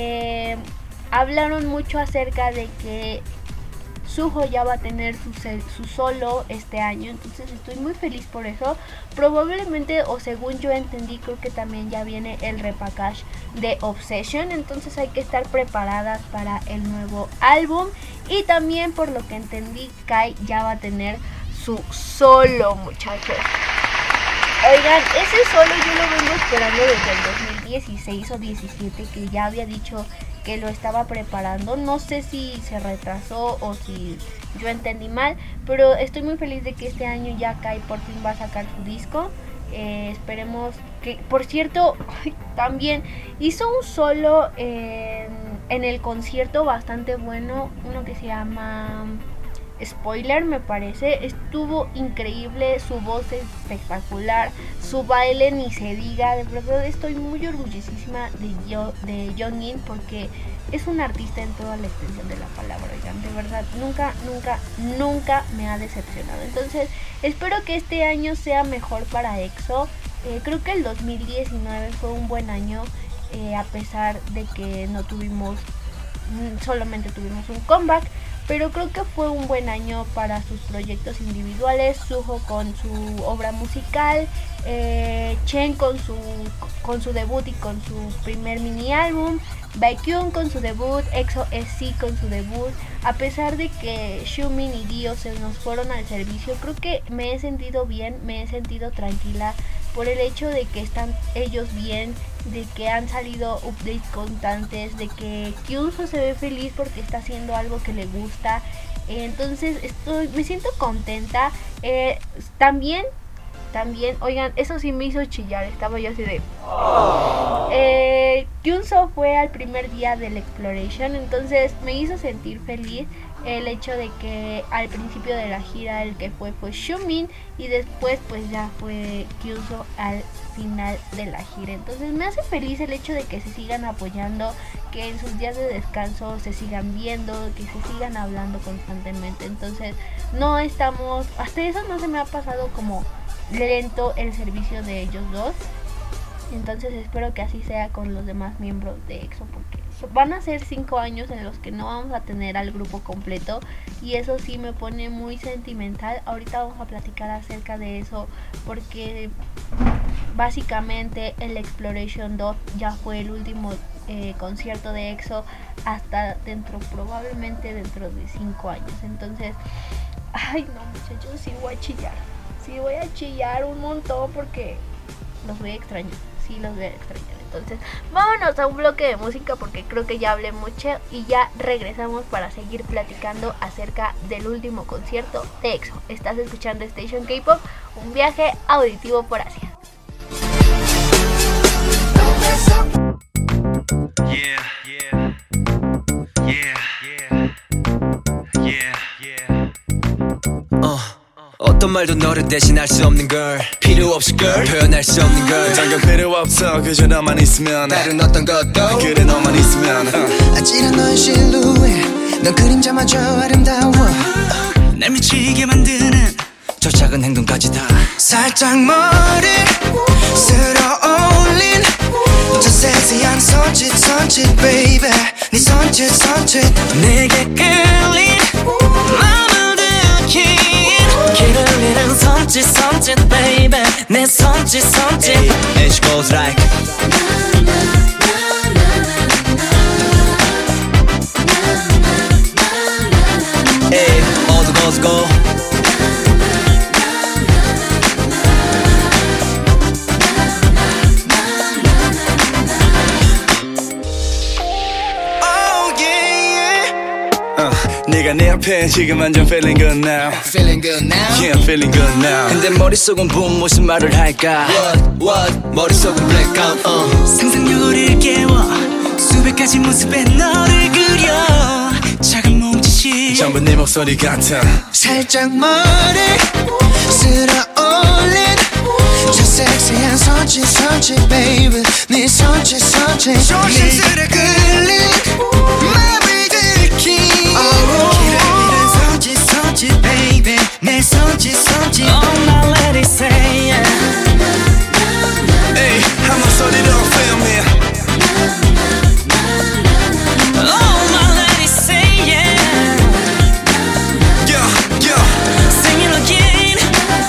Hablaron mucho acerca de que Suho ya va a tener su solo este año, entonces estoy muy feliz por eso. Probablemente, o según yo entendí, creo que también ya viene el repackage de Obsession, entonces hay que estar preparadas para el nuevo álbum. Y también, por lo que entendí, Kai ya va a tener su solo, muchachos. Oigan, ese solo yo lo vengo esperando desde el 2016 o 17, que ya había dicho que lo estaba preparando. No sé si se retrasó o si yo entendí mal, pero estoy muy feliz de que este año ya Kai por fin va a sacar su disco. Esperemos que, por cierto, también hizo un solo en el concierto bastante bueno, uno que se llama Spoiler, me parece. Estuvo increíble, su voz es espectacular, su baile ni se diga. De verdad estoy muy orgullosísima de Jongin porque es un artista en toda la extensión de la palabra. Oigan, de verdad nunca me ha decepcionado. Entonces espero que este año sea mejor para EXO. Creo que el 2019 fue un buen año, a pesar de que solamente tuvimos un comeback. Pero creo que fue un buen año para sus proyectos individuales. Suho con su obra musical, Chen con su debut y con su primer mini álbum, Baekhyun con su debut, EXO SC con su debut. A pesar de que Xiumin y Dio se nos fueron al servicio, creo que me he sentido bien, me he sentido tranquila por el hecho de que están ellos bien, de que han salido updates constantes, de que Kyunso se ve feliz porque está haciendo algo que le gusta. Entonces me siento contenta. También, oigan, eso sí me hizo chillar, estaba yo así de... Kyunso fue al primer día del Exploration, entonces me hizo sentir feliz el hecho de que al principio de la gira el que fue Xiumin y después pues ya fue Kyunso al final de la gira. Entonces me hace feliz el hecho de que se sigan apoyando, que en sus días de descanso se sigan viendo, que se sigan hablando constantemente. Entonces no estamos, hasta eso no se me ha pasado como lento el servicio de ellos dos. Entonces espero que así sea con los demás miembros de EXO, porque van a ser 5 años en los que no vamos a tener al grupo completo y eso sí me pone muy sentimental. Ahorita vamos a platicar acerca de eso porque básicamente el Exploration 2 ya fue el último concierto de EXO hasta probablemente dentro de 5 años. Entonces, ay no muchachos, sí voy a chillar un montón porque los voy a extrañar. Sí, los voy a extrañar. Entonces, vámonos a un bloque de música porque creo que ya hablé mucho y ya regresamos para seguir platicando acerca del último concierto de EXO. Estás escuchando Station K-Pop, un viaje auditivo por Asia. 어떤 말도 너를 대신할 수 없는 걸 필요 없이 girl 표현할 수 없는 걸 당장 필요 없어 그저 너만 있으면 다른 어떤 것도 그래 너만 있으면 아찔한 너의 실루엣 넌 그림자마저 아름다워 날 미치게 만드는 저 작은 행동까지 다 살짝 머리 쓸어 올린 저 세세한 손짓 baby 네 손짓 내게 끌린 맘을 들킨 길을 잃은 손짓 baby 내 손짓 And she goes like Hey, all the girls go 네가 내 앞에 지금 완전 feeling good now Feeling good now? Yeah, feeling good now 근데 머릿속은 boom 무슨 말을 할까 What? 머릿속은 blackout 상상력을 일깨워 수백 고백까지 모습에 너를 그려 작은 몸짓이 전부 네 목소리 같아 살짝 머리 쓸어 올린 저 섹시한 손짓 baby 네 손짓 조심스레 끌린 맘을 들킨 길을 잃은 손짓 baby 내 손짓 Oh my lady say yeah 에이 한 목소리로 film me Oh my lady say yeah Yeah Sing it again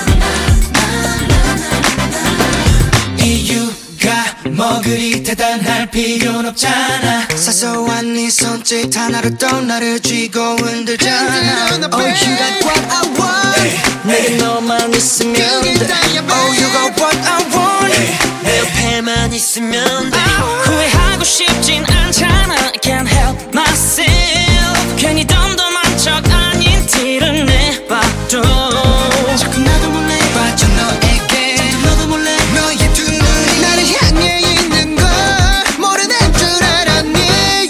이유가 뭐 그리 대단할 필요는 없잖아 사소한 네 손짓 하나로 또 나를 쥐고 흔들잖아 Oh you got what I want 내게 너만 있으면 돼 Oh you got what I want 내 옆에만 있으면 돼 후회하고 싶진 않잖아 I can't help myself 괜히 덤덤한 척 아닌 티를 내봐도 자꾸 나도 몰래 빠져 너에게 너도 몰래 너의 두 눈이 나를 향해 있는 걸 모르는 줄 알았니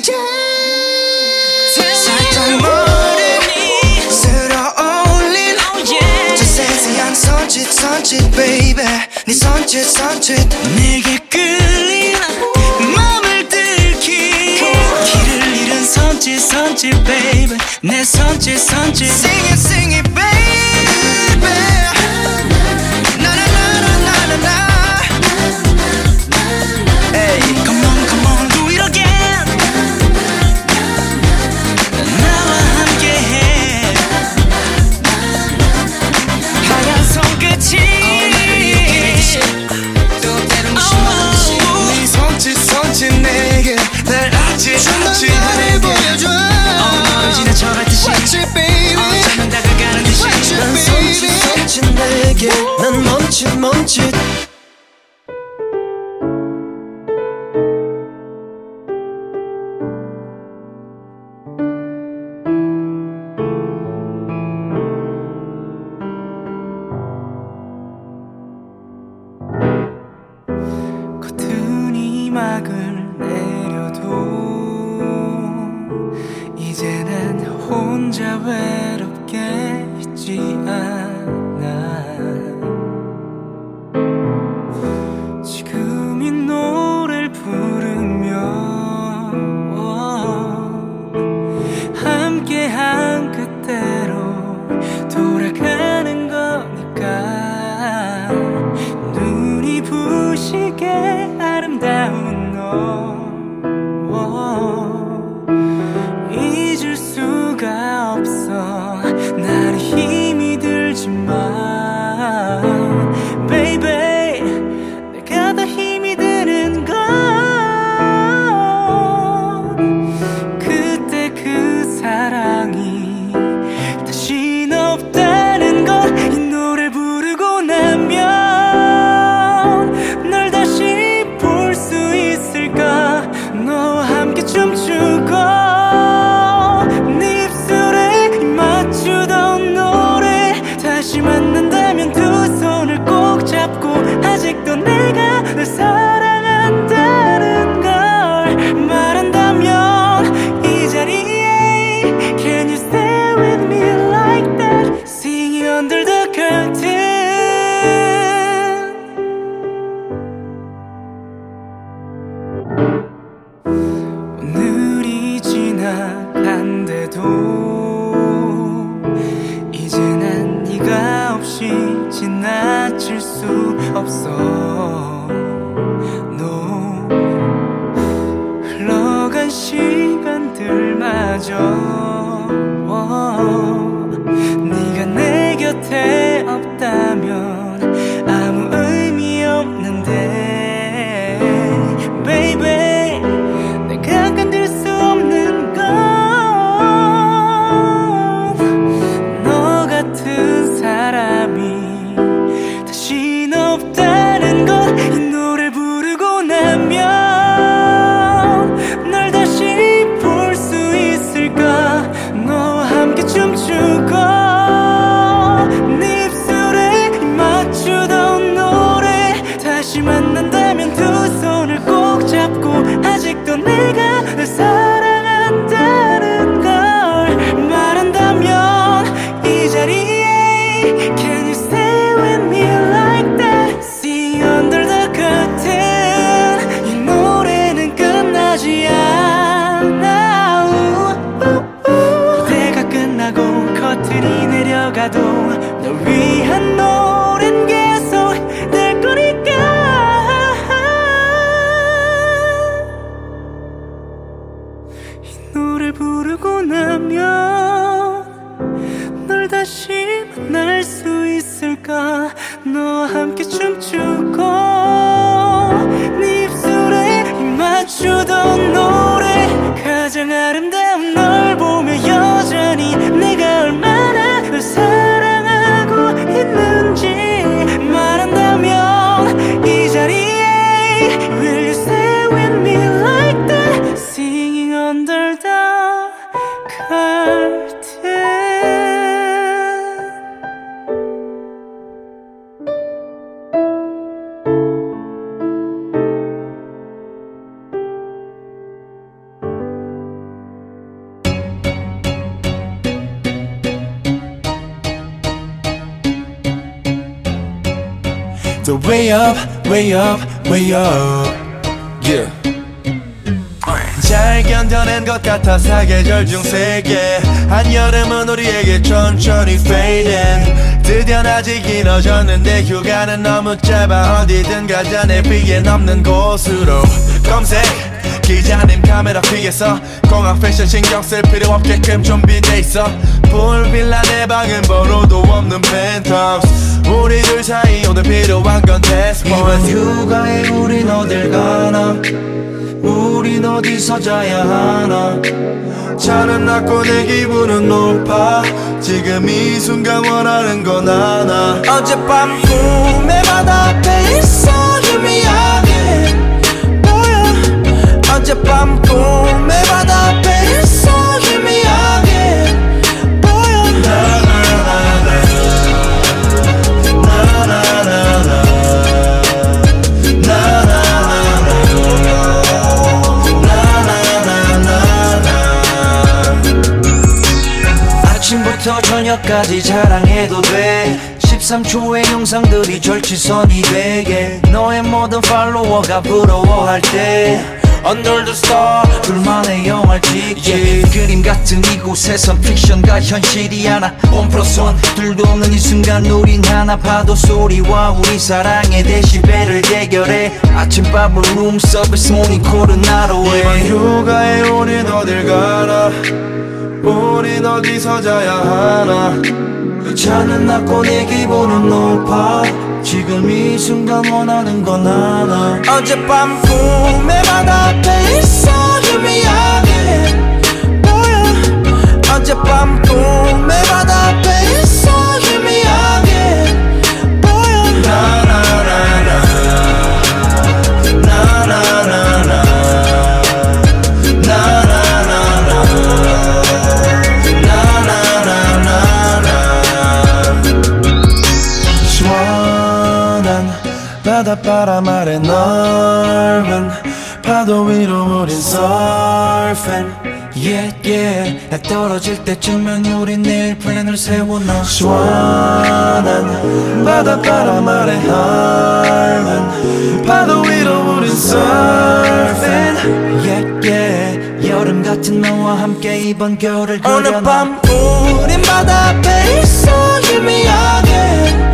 살짝 머리 쓸어 올린 저 섹시한 손짓 baby 네 손짓 내게 끌린 맘을 들킨 길을 잃은 손짓 baby 내 손짓 Sing it baby 나나나나나나 Hey come on do it again 나와 함께해 하얀 손끝이 또 때론 무심한 듯이 네 손짓 내게 날 아찔하게 보여줘 너를 지나쳐갈 듯이 Watch it baby 어쩌면 다가가는 듯이 Watch it 난 baby 손짓 내게 난 멈칫 겉은 이막을 내려도 이제 난 혼자 외롭게 있지 않아 지금 이 노래를 부르며 함께한 그때로 돌아가는 거니까 눈이 부시게 아름다운 너 잊을 수가 없어 나를 힘이 들지만 Baby 내가 더 힘이 드는 건 그때 그 사랑이 다신 없다는 걸 이 노래 부르고 나면 널 다시 볼 수 있을까 너와 함께 춤추고 네 입술에 맞추던 노래 다시 만난다면 두 손을 꼭 잡고 아직도 내가 널 사랑한다는 걸 말한다면 이 자리에 Can you stay with me like that Singing under the curtain 오늘이 지나간대도 이제 난 네가 없이 지나칠 수 없어 No 흘러간 시간들마저 네가 내 곁에 없다면 아무 의미 없는데 Baby 내가 건들 수 없는 건 너 같은 사람이 다신 없다는 걸 Can you stay with me like that? Sing under the curtain. 이 노래는 끝나지 않아. 무대가 끝나고 커튼이 내려가도 널 위한 노래는 계속 될 거니까. 이 노래 부르고 나면 널 다시 만날 수 있을까. 너와 함께 춤추고 네 입술에 입 맞추던 노래. 가장 아름다운 널 보며 여전히 내가 얼마나 널 사랑하고 있는지 말한다면 이 자리에 Will you stay with me like that? Singing under the curtain. The way up, way up, way up. Yeah. 잘 견뎌낸 것 같아 사계절 중 3개. 한여름은 우리에게 천천히 fading. 드디어 낮이 길어졌는데 휴가는 너무 짧아. 어디든 가자 내 비엔 없는 곳으로 검색. 기자님 카메라 피해서 공항 패션 신경 쓸 필요 없게끔 준비돼 있어. 풀빌라 내 방은 번호도 없는 펜트하우스. 우리 둘 사이 오늘 필요한 건 테스트포인트. 이번 휴가에 우린 어딜 가나. 우린 어디서 자야 하나. 차는 낮고 내 기분은 높아. 지금 이 순간 원하는 건 하나. 어젯밤 꿈의 바다 앞에 있어 희미하게 보여. 어젯밤 꿈의 바다 앞에 있어 희미하게 보여. 아침부터 저녁까지 자랑해도 돼. 13초의 영상들이 절치선이 되게. 너의 모든 팔로워가 부러워할 때 Under the star 둘만의 영화를 찍지. yeah. 그림 같은 이곳에선 픽션과 현실이 하나. 1+1 둘도 없는 이 순간 우린 하나. 파도 소리와 우리 사랑의 데시벨을 대결해. 아침밥을 룸서비스 모닝콜은 하루에. 이번 휴가에 우린 어딜 가나. 우린 어디서 자야 하나. 차는 낮고 내 기분은 높아. 지금 이 순간 원하는 건 하나. 어젯밤 꿈의 바다 앞에 있어 희미하게 보여. 어젯밤 꿈의 바다 앞에 있어 희미하게 보여. 나나나나 나나나나 바닷바람 아래 넓은 파도 위로 우린 surfing. Yeah yeah. 해 떨어질 때쯤엔 우린 내일 플랜을 세워놔. 시원한 바닷바람 아래 넓은 파도 위로 우린 surfing. Yeah yeah. 여름 같은 너와 함께 이번 겨울을 그려놔. 오늘 밤 우린 바다 앞에 있어 희미하게.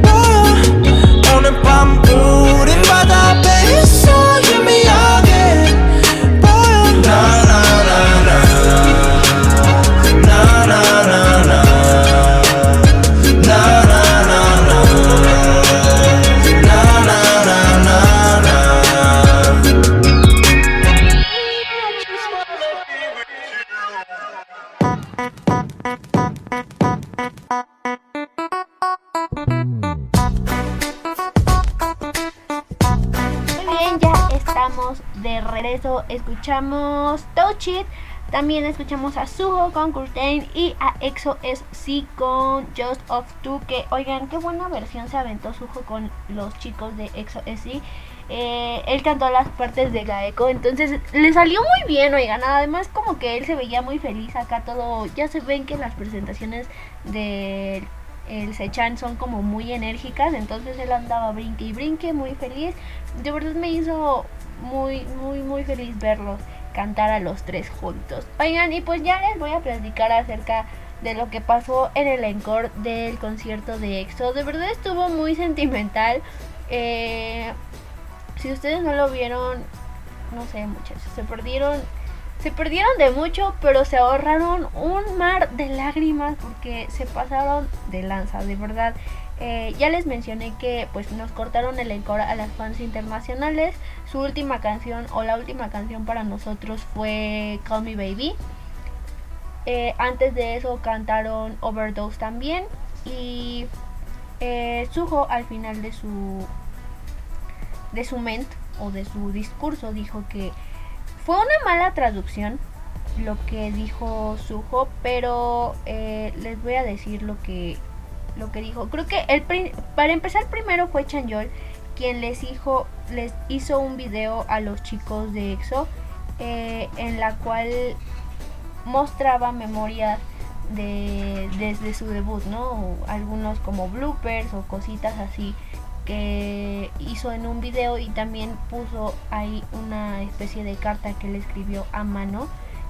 오늘 밤 우린 바다 앞에 있어 희미하게 보여. 나나나나 나나나나 나나나나 나나나나. De regreso escuchamos Touch It. También escuchamos a Suho con Curtain y a EXO-SC con Just of Two. Que oigan, qué buena versión se aventó Suho con los chicos de EXO-SC. Él cantó las partes de Gaeko, entonces le salió muy bien, oigan. Además como que él se veía muy feliz acá todo. Ya se ven que las presentaciones de el Sechan son como muy enérgicas, entonces él andaba brinque y brinque, muy feliz. De verdad me hizo muy feliz verlos cantar a los tres juntos. Oigan, y pues ya les voy a platicar acerca de lo que pasó en el encore del concierto de EXO. De verdad estuvo muy sentimental. Si ustedes no lo vieron, no sé, muchachos, se perdieron de mucho, pero se ahorraron un mar de lágrimas porque se pasaron de lanza, de verdad. Ya les mencioné que pues nos cortaron el encore a las fans internacionales. Su última canción, o la última canción para nosotros, fue Call Me Baby. Antes de eso cantaron Overdose también. Y Suho al final de su ment, o de su discurso, dijo que fue una mala traducción lo que dijo Suho, pero les voy a decir lo que dijo. Creo que para empezar, primero fue Chanyeol quien les hizo un video a los chicos de EXO, en la cual mostraba memorias desde su debut, ¿no? Algunos como bloopers o cositas así que hizo en un video, y también puso ahí una especie de carta que le escribió a mano.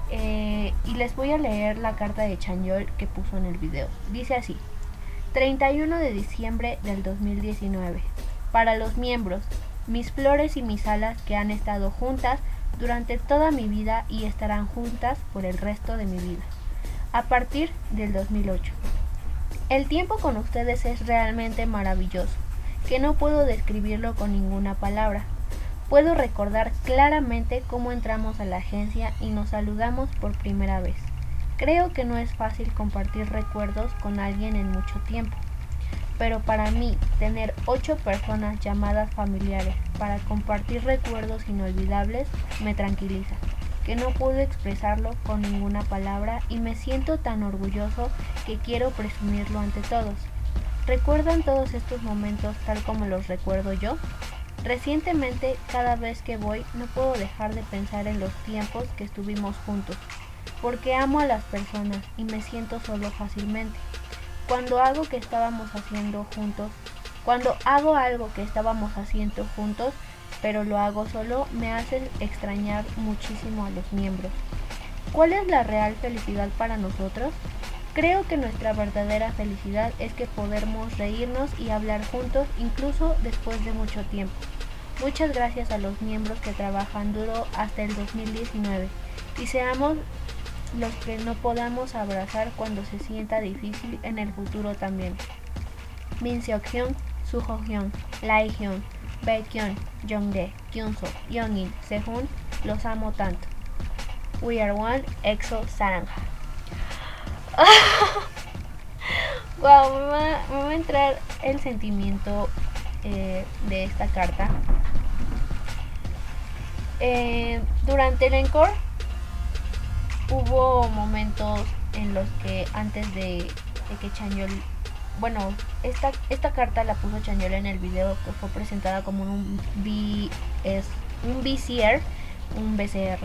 Y les voy a leer la carta de Chanyeol que puso en el video. Dice así: 31 de diciembre del 2019. Para los miembros, mis flores y mis alas que han estado juntas durante toda mi vida y estarán juntas por el resto de mi vida, a partir del 2008. El tiempo con ustedes es realmente maravilloso, que no puedo describirlo con ninguna palabra. Puedo recordar claramente cómo entramos a la agencia y nos saludamos por primera vez. Creo que no es fácil compartir recuerdos con alguien en mucho tiempo, pero para mí tener 8 personas llamadas familiares para compartir recuerdos inolvidables me tranquiliza, que no puedo expresarlo con ninguna palabra, y me siento tan orgulloso que quiero presumirlo ante todos. ¿Recuerdan todos estos momentos tal como los recuerdo yo? Recientemente, cada vez que voy, no puedo dejar de pensar en los tiempos que estuvimos juntos, porque amo a las personas y me siento solo fácilmente. Cuando hago algo que estábamos haciendo juntos, pero lo hago solo, me hace extrañar muchísimo a los miembros. ¿Cuál es la real felicidad para nosotros? Creo que nuestra verdadera felicidad es que podemos reírnos y hablar juntos incluso después de mucho tiempo. Muchas gracias a los miembros que trabajan duro hasta el 2019 y seamos los que no podamos abrazar cuando se sienta difícil en el futuro también. Min Seok-hyun, Suho-hyun, Lai-hyun, Baekhyun, Jongdae, Kyunso, Yeongin, Sehun, los amo tanto. We are one, EXO, Sarangha. Wow, me va a entrar el sentimiento de esta carta. Durante el encore hubo momentos en los que antes de que Chanyeol, bueno, esta carta la puso Chanyeol en el video que fue presentada como un VCR, un VCR.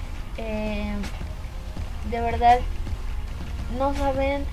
De verdad, no saben,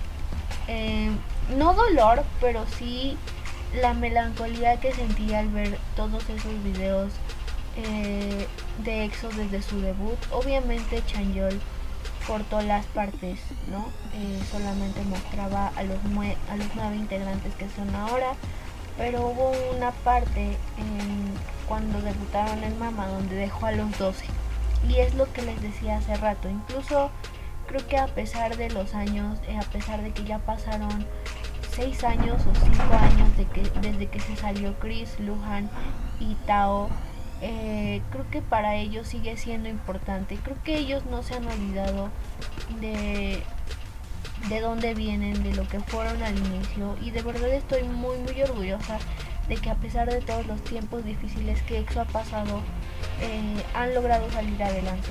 no dolor, pero sí la melancolía que sentí al ver todos esos videos de EXO desde su debut. Obviamente Chanyeol cortó las partes, ¿no? Solamente mostraba a los 9 integrantes que son ahora, pero hubo una parte cuando debutaron en Mama donde dejó a los 12, y es lo que les decía hace rato. Incluso creo que a pesar de los años, a pesar de que ya pasaron 6 años o 5 años desde que se salió Chris, Luhan y Tao, creo que para ellos sigue siendo importante. Creo que ellos no se han olvidado de dónde vienen, de lo que fueron al inicio, y de verdad estoy muy orgullosa de que a pesar de todos los tiempos difíciles que EXO ha pasado, han logrado salir adelante.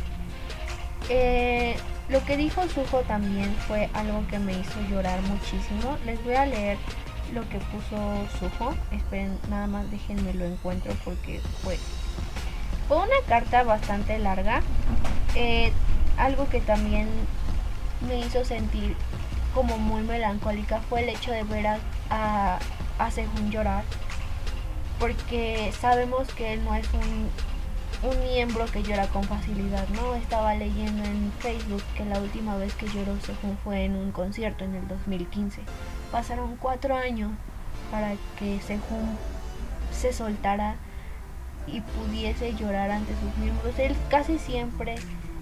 Lo que dijo Suho también fue algo que me hizo llorar muchísimo. Les voy a leer lo que puso Suho. Esperen, nada más déjenme lo encuentro porque fue una carta bastante larga. Algo que también me hizo sentir como muy melancólica fue el hecho de ver a Sehun llorar, porque sabemos que él no es un miembro que llora con facilidad, ¿no? Estaba leyendo en Facebook que la última vez que lloró Sehun fue en un concierto en el 2015. Pasaron 4 años para que Sehun se soltara y pudiese llorar ante sus miembros. Él casi siempre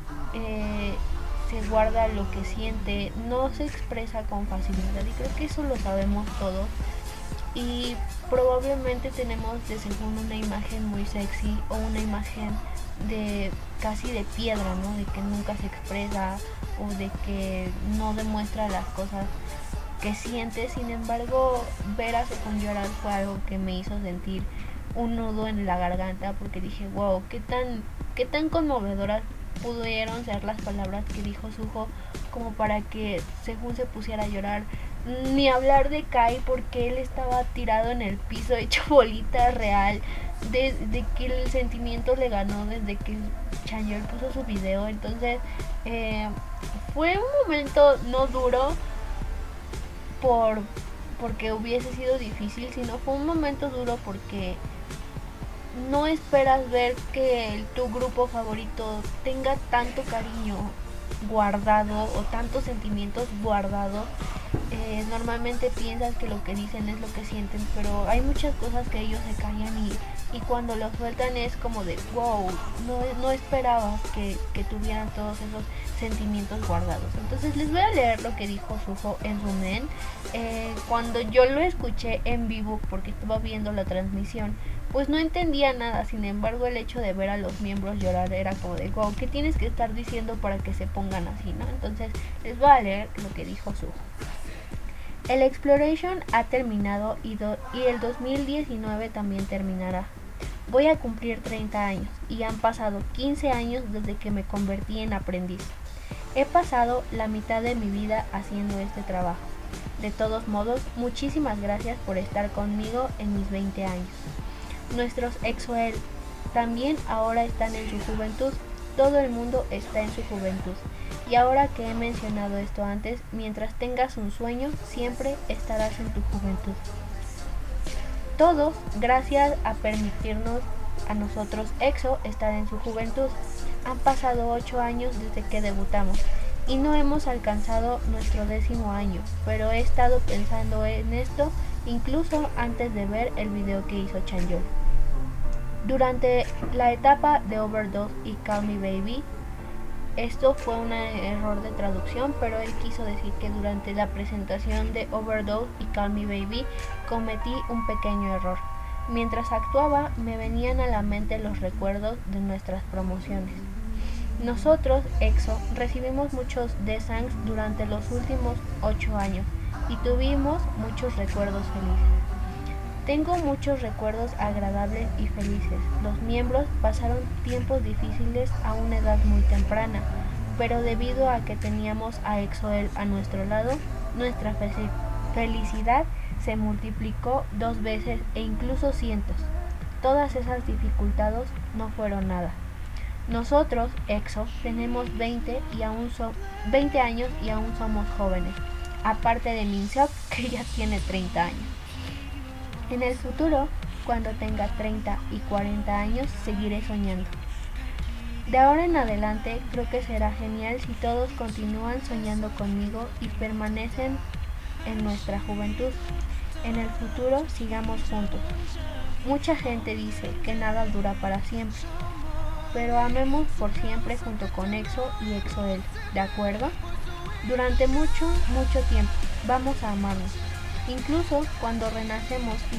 se guarda lo que siente, no se expresa con facilidad, y creo que eso lo sabemos todos. Y probablemente tenemos de Sehun una imagen muy sexy o una imagen de casi de piedra, ¿no? De que nunca se expresa o de que no demuestra las cosas que siente. Sin embargo, ver a Sehun llorar fue algo que me hizo sentir un nudo en la garganta, porque dije, wow, qué tan conmovedoras pudieron ser las palabras que dijo Suho como para que Sehun se pusiera a llorar. Ni hablar de Kai, porque él estaba tirado en el piso hecho bolita real, de que el sentimiento le ganó desde que Chanyeol puso su video. Entonces fue un momento no duro porque hubiese sido difícil, sino fue un momento duro porque no esperas ver que tu grupo favorito tenga tanto cariño guardado o tantos sentimientos guardados. Normalmente piensas que lo que dicen es lo que sienten, pero hay muchas cosas que ellos se callan y cuando lo sueltan es como de wow, no esperabas que tuvieran todos esos sentimientos guardados. Entonces les voy a leer lo que dijo Suho en su men. Cuando yo lo escuché en vivo, porque estaba viendo la transmisión, pues no entendía nada. Sin embargo, el hecho de ver a los miembros llorar era como de wow, ¿qué tienes que estar diciendo para que se pongan así, no? Entonces les voy a leer lo que dijo Suho. El Exploration ha terminado y el 2019 también terminará. Voy a cumplir 30 años y han pasado 15 años desde que me convertí en aprendiz. He pasado la mitad de mi vida haciendo este trabajo. De todos modos, muchísimas gracias por estar conmigo en mis 20 años. Nuestros EXO-L también ahora están en su juventud. Todo el mundo está en su juventud. Y ahora que he mencionado esto antes, mientras tengas un sueño, siempre estarás en tu juventud. Todos, gracias a permitirnos a nosotros EXO estar en su juventud. Han pasado 8 años desde que debutamos y no hemos alcanzado nuestro 10º año, pero he estado pensando en esto incluso antes de ver el video que hizo Chanyeol. Durante la etapa de Overdose y Call Me Baby, esto fue un error de traducción, pero él quiso decir que durante la presentación de Overdose y Call Me Baby cometí un pequeño error. Mientras actuaba, me venían a la mente los recuerdos de nuestras promociones. Nosotros, EXO, recibimos muchos desangs durante los últimos 8 años y tuvimos muchos recuerdos felices. Tengo muchos recuerdos agradables y felices. Los miembros pasaron tiempos difíciles a una edad muy temprana, pero debido a que teníamos a EXO-L a nuestro lado, nuestra felicidad se multiplicó 2 veces e incluso cientos. Todas esas dificultades no fueron nada. Nosotros, EXO, tenemos 20 años y aún somos jóvenes, aparte de Minseok, que ya tiene 30 años. En el futuro, cuando tenga 30 y 40 años, seguiré soñando. De ahora en adelante, creo que será genial si todos continúan soñando conmigo y permanecen en nuestra juventud. En el futuro, sigamos juntos. Mucha gente dice que nada dura para siempre, pero amemos por siempre junto con EXO y EXO-L, ¿de acuerdo? Durante mucho tiempo, vamos a amarnos. Incluso cuando renacemos y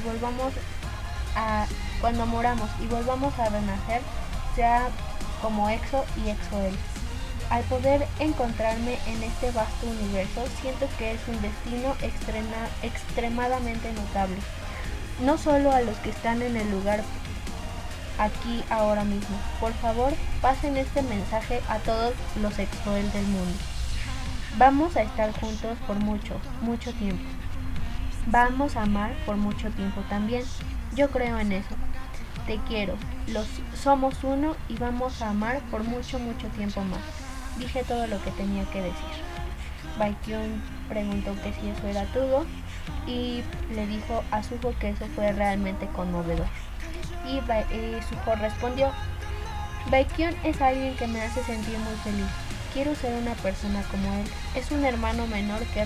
cuando moramos y volvamos a renacer, sea como EXO y EXO-L. Al poder encontrarme en este vasto universo, siento que es un destino extremadamente notable. No solo a los que están en el lugar aquí ahora mismo. Por favor, pasen este mensaje a todos los EXO-L del mundo. Vamos a estar juntos por mucho tiempo. Vamos a amar por mucho tiempo también. Yo creo en eso. Te quiero. Somos uno y vamos a amar por mucho tiempo más. Dije todo lo que tenía que decir. Baekhyun preguntó que si eso era todo y le dijo a Suho que eso fue realmente conmovedor. Y Suho respondió: Baekhyun es alguien que me hace sentir muy feliz. Quiero ser una persona como él. Es un hermano menor que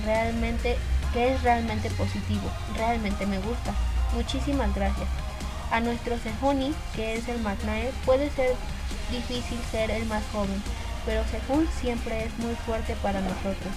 es realmente positivo. Realmente me gusta. Muchísimas gracias. A nuestro Sehuni, que es el McNair, puede ser difícil ser el más joven, pero Sehun siempre es muy fuerte para nosotros.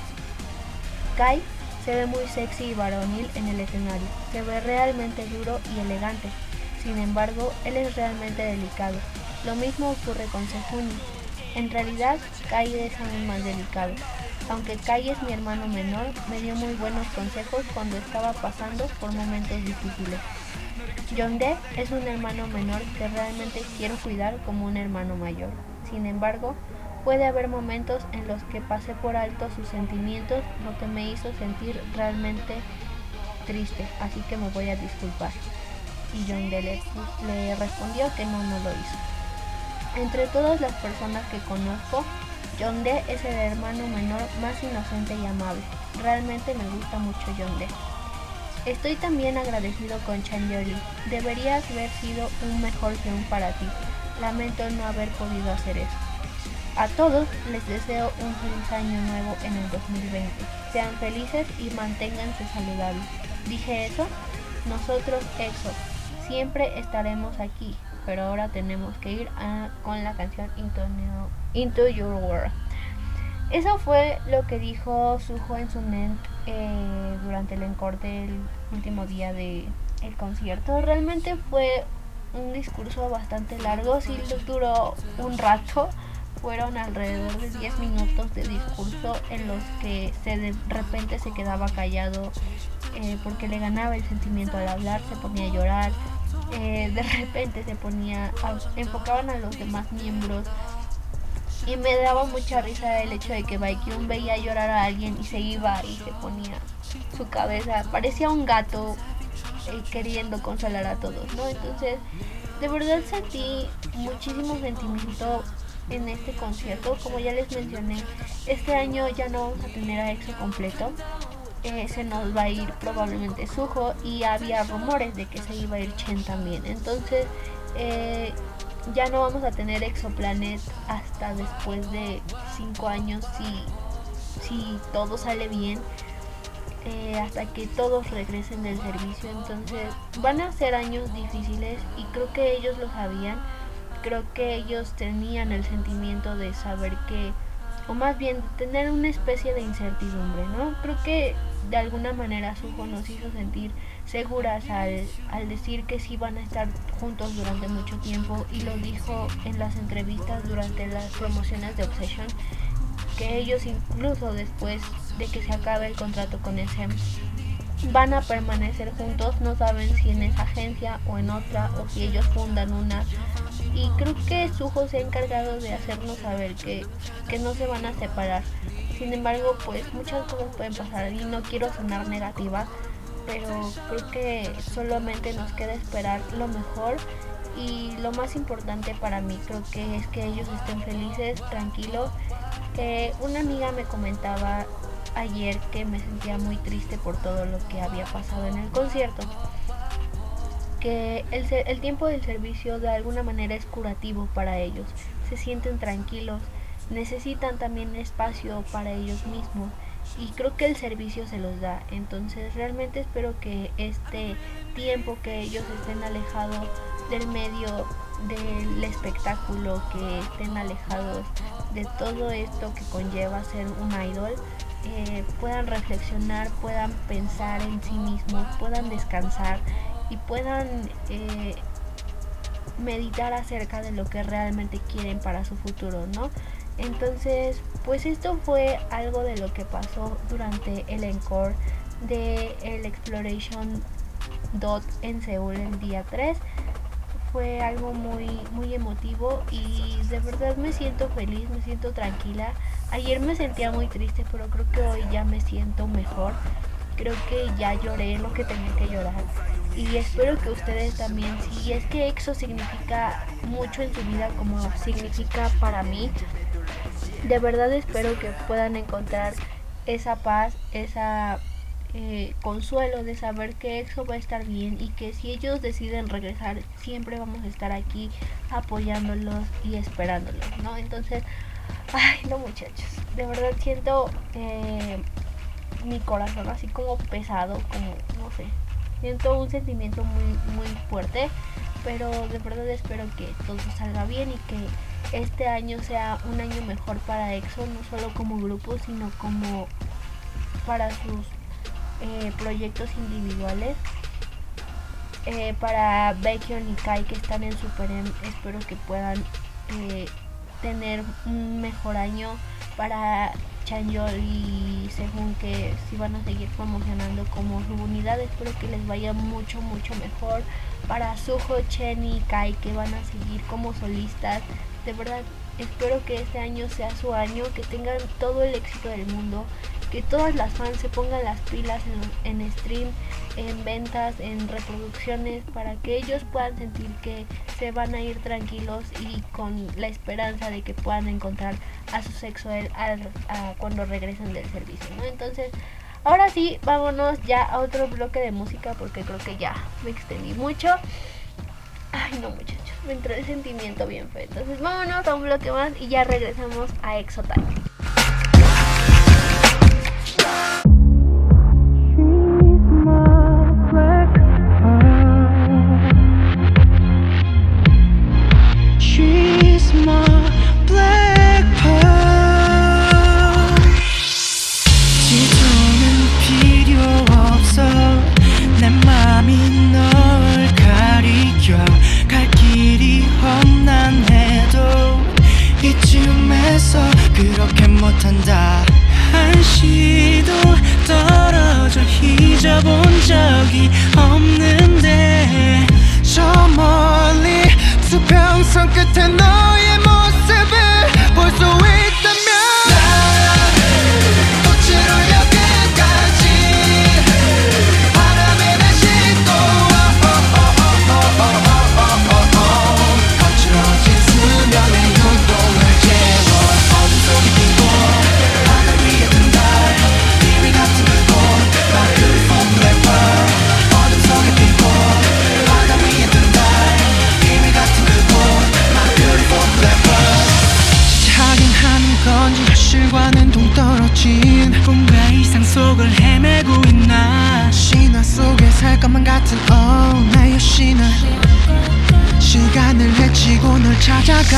Kai se ve muy sexy y varonil en el escenario. Se ve realmente duro y elegante. Sin embargo, él es realmente delicado. Lo mismo ocurre con Sehuni. En realidad, Kai es aún más delicado. Aunque Kai es mi hermano menor, me dio muy buenos consejos cuando estaba pasando por momentos difíciles. Yonde es un hermano menor que realmente quiero cuidar como un hermano mayor. Sin embargo, puede haber momentos en los que pasé por alto sus sentimientos, lo que me hizo sentir realmente triste, así que me voy a disculpar. Y Yonde le respondió que no lo hizo. Entre todas las personas que conozco, Yonde es el hermano menor más inocente y amable. Realmente me gusta mucho Yonde. Estoy también agradecido con Chanyeoli. Deberías haber sido un mejor Hyun para ti. Lamento no haber podido hacer eso. A todos les deseo un feliz año nuevo en el 2020. Sean felices y manténganse saludables. ¿Dije eso? Nosotros, EXO, siempre estaremos aquí, pero ahora tenemos que ir con la canción Into Your World. Eso fue lo que dijo Suho en su net durante el encore del último día del concierto. Realmente fue un discurso bastante largo, sí duró un rato. Fueron alrededor de 10 minutos de discurso en los que de repente se quedaba callado porque le ganaba el sentimiento al hablar, se ponía a llorar, de repente enfocaban a los demás miembros. Y me daba mucha risa el hecho de que Baekhyun veía llorar a alguien y se iba y se ponía su cabeza, parecía un gato queriendo consolar a todos, ¿no? Entonces, de verdad sentí muchísimo sentimiento en este concierto. Como ya les mencioné, este año ya no vamos a tener a EXO completo. Se nos va a ir probablemente Suho y había rumores de que se iba a ir Chen también. Entonces, ya no vamos a tener Exoplanet hasta después de 5 años si todo sale bien, hasta que todos regresen del servicio. Entonces van a ser años difíciles y creo que ellos lo sabían. Creo que ellos tenían el sentimiento de saber que, o más bien tener una especie de incertidumbre, ¿no? Creo que de alguna manera Suho nos hizo sentir seguras al decir que sí van a estar juntos durante mucho tiempo, y lo dijo en las entrevistas durante las promociones de Obsession, que ellos incluso después de que se acabe el contrato con SM van a permanecer juntos. No saben si en esa agencia o en otra, o si ellos fundan una, y creo que Suho se ha encargado de hacernos saber que no se van a separar. Sin embargo, pues muchas cosas pueden pasar y no quiero sonar negativa, pero creo que solamente nos queda esperar lo mejor, y lo más importante para mí creo que es que ellos estén felices, tranquilos. Una amiga me comentaba ayer que me sentía muy triste por todo lo que había pasado en el concierto, que el tiempo del servicio de alguna manera es curativo para ellos, se sienten tranquilos, necesitan también espacio para ellos mismos, y creo que el servicio se los da. Entonces realmente espero que este tiempo que ellos estén alejados del medio del espectáculo, que estén alejados de todo esto que conlleva ser un idol, puedan reflexionar, puedan pensar en sí mismos, puedan descansar y puedan meditar acerca de lo que realmente quieren para su futuro, ¿no? Entonces, pues esto fue algo de lo que pasó durante el encore de el Exploration Dot en Seúl el día 3. Fue algo muy emotivo y de verdad me siento feliz, me siento tranquila. Ayer me sentía muy triste, pero creo que hoy ya me siento mejor. Creo que ya lloré lo que tenía que llorar, y espero que ustedes también. Si es que EXO significa mucho en su vida como significa para mí, de verdad espero que puedan encontrar esa paz, esa consuelo de saber que EXO va a estar bien y que si ellos deciden regresar siempre vamos a estar aquí apoyándolos y esperándolos, ¿no? Entonces, ay, no, muchachos, de verdad siento mi corazón así como pesado, como no sé, siento un sentimiento muy fuerte, pero de verdad espero que todo salga bien y que este año sea un año mejor para EXO, no solo como grupo sino como para sus proyectos individuales. Para Baekhyun y Kai, que están en Super M, espero que puedan tener un mejor año. Para Chanyeol y Sehun, que si van a seguir promocionando como su unidad, espero que les vaya mucho mejor. Para Suho, Chen y Kai, que van a seguir como solistas, de verdad espero que este año sea su año, que tengan todo el éxito del mundo, que todas las fans se pongan las pilas en stream, en ventas, en reproducciones, para que ellos puedan sentir que se van a ir tranquilos y con la esperanza de que puedan encontrar a su sexo cuando regresen del servicio, ¿no? Entonces, ahora sí, vámonos ya a otro bloque de música porque creo que ya me extendí mucho. Ay, no, muchachos, me entró el sentimiento bien feo. Entonces vámonos a un bloque más y ya regresamos a EXO Time. She's my black pearl. 지도는 필요 없어. 내 맘이 널 가리켜. 갈 길이 험난해도 이쯤에서 그렇게 못한다. 한시도 떨어져 잊어본 적이 없는데 저 멀리 수평선 끝에 너의 모습을 볼 수 있다면 꽃으로 여기까지 바람에 날 싣고 거칠어진 수면의 눈동을 채워 어둠 속에 핀 꽃 바다 위에 든 달 비밀 같은 그곳 My beautiful black pearl 어둠 속에 핀 꽃 바다 위에 든 달 비밀 같은 그곳 My beautiful black pearl 시작인 하는 건지 현실과는 동떨어진 꿈과 이상 속을 헤매고 있나 신화 속에 살 것만 같은 나의 신화 시간을 헤치고 널 찾아가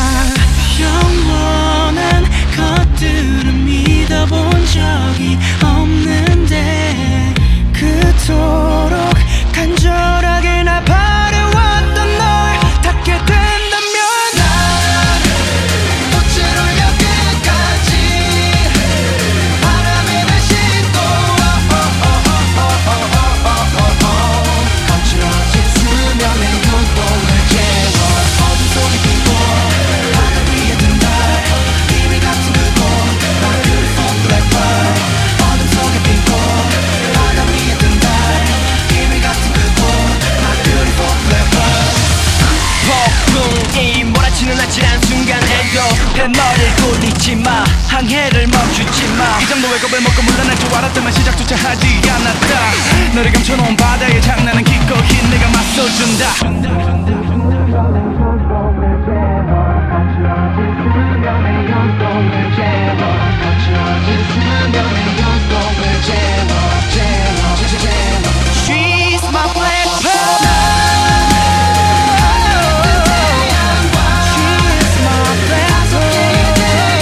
영원한 것들을 믿어본 적이 없는데 그토록 간절하게 날 바래왔던 널 닿게 된다면 난 꽃으로 여기까지 바람에 날 싣고 거칠어진 수면의 눈동을 채워 어둠 속에 핀 꽃 바다 위에 든 달 비밀 같은 그곳 My beautiful black pearl 어둠 속에 핀 꽃 바다 위에 든 달 비밀 같은 그곳 My beautiful black pearl 폭풍이 몰아치는 아찔한 순간에도 뱃머리를 굴리지 마 항해를 멈추지 마이 정도의 겁을 먹고 물러날 줄 알았다면 시작조차 하지 않았다 너를 감춰놓은 바다의 장난은 기꺼이 내가 맞서준다 She's my black pearl She's my black pearl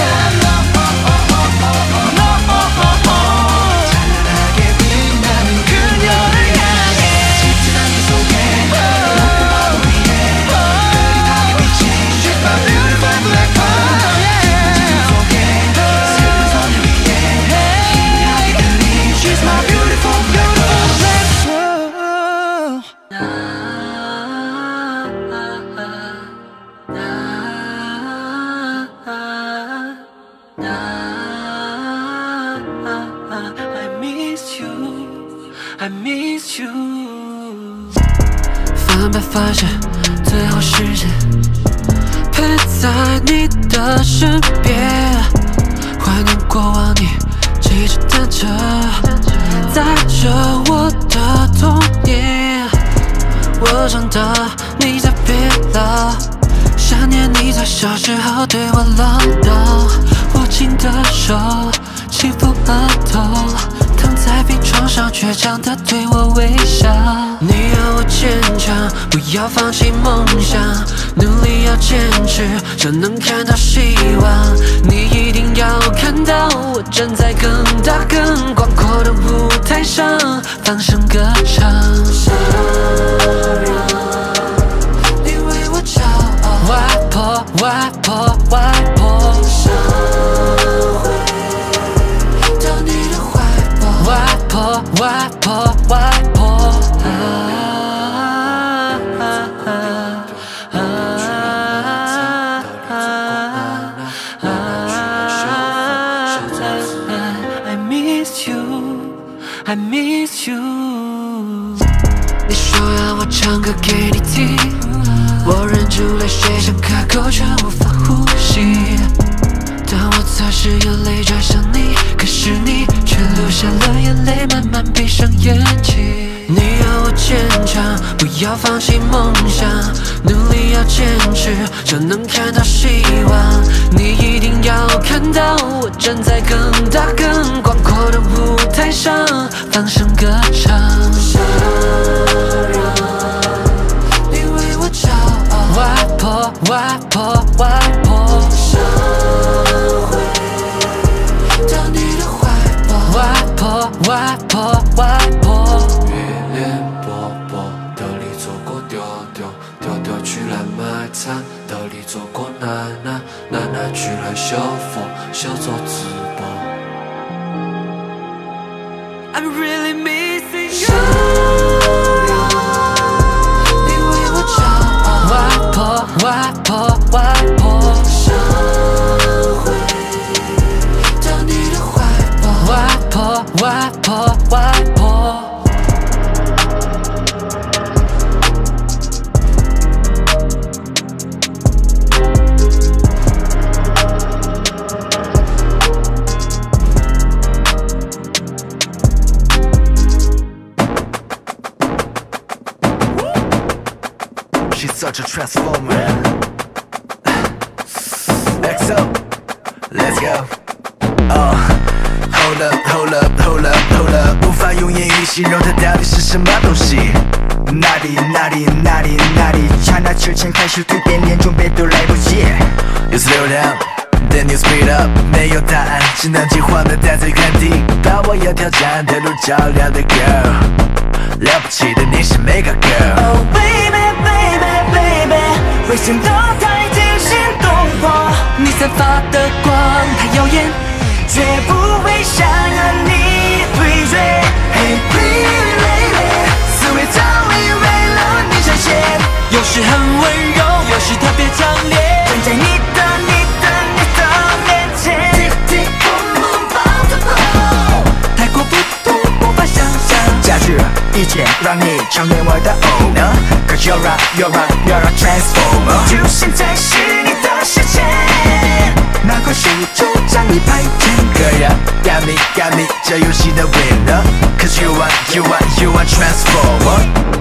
찬란하게 빛나는 그녀를 향해 짙은 안개 속에 높은 밤 위에 흐릿하게 비친 She's my beautiful black pearl 지금 속에 슬픈 선율 위에 희미하게 들린 She's my beautiful beautiful black pearl I miss you, I miss you 翻白发现最后时间陪在你的身边怀念过往你这骑着单车，载着我的童年。我长大，你在变老，想念你在小时候对我唠叨，握紧的手，轻抚额头，躺在病床上倔强地对我微笑。你要我坚强，不要放弃梦想，努力要坚持，就能看到希望。你一定要看到，我站在更大更广阔的舞台上，放声歌唱。你为我骄傲，外婆，外婆，外婆，想回到你的怀抱，外婆，外婆，外婆。I miss you。 你说要我唱歌给你听，我忍住泪水想开口却无法呼吸。当我测试眼泪转向你，可是你却流下了眼泪，慢慢闭上眼睛。你要我坚强，不要放弃梦想，努力要坚持，就能看到希望。你一定要看到，我站在更大更广阔的舞台上，放声歌唱。你为我骄傲，外婆，外婆，外婆，想回到你的怀抱，外婆，外婆，外婆。月亮薄薄，兜里做过丢丢，丢丢去来买菜，兜里做过奶奶，奶奶去来修佛，修做直播。I'm really missing you。你为我骄傲，外婆，外婆，外婆，想回到你的怀抱，外婆，外婆，外婆。 She's such a transformer. XO, let's go. Hold up, hold up, hold up, hold up. 无法用言语形容它到底是什么东西。哪里哪里哪里哪里？刹那之间开始蜕变，连准备都来不及。You slow down, then you speed up. 没有答案，只能计划的待在原地。把我要挑战的路照亮的 girl， 了不起的你是 mega girl。 Oh baby baby baby， 危险的太惊心动魄， 你散发的光太耀眼， 绝不会想和你对决。Hey pretty lady， 思维早已为了你闪现， 有时很温柔，有时特别强烈， 站在你的面前。Tick tick boom boom boom boom， 太过不同，无法想象。 加剧一切让你成为我的 owner，Cause you're right, you're right, you're a transformer。 就现在是你的时间， 拿块石头将你拍成个人 Got me, got me， 这游戏的 winner，Cause you are, you are, you are transformer。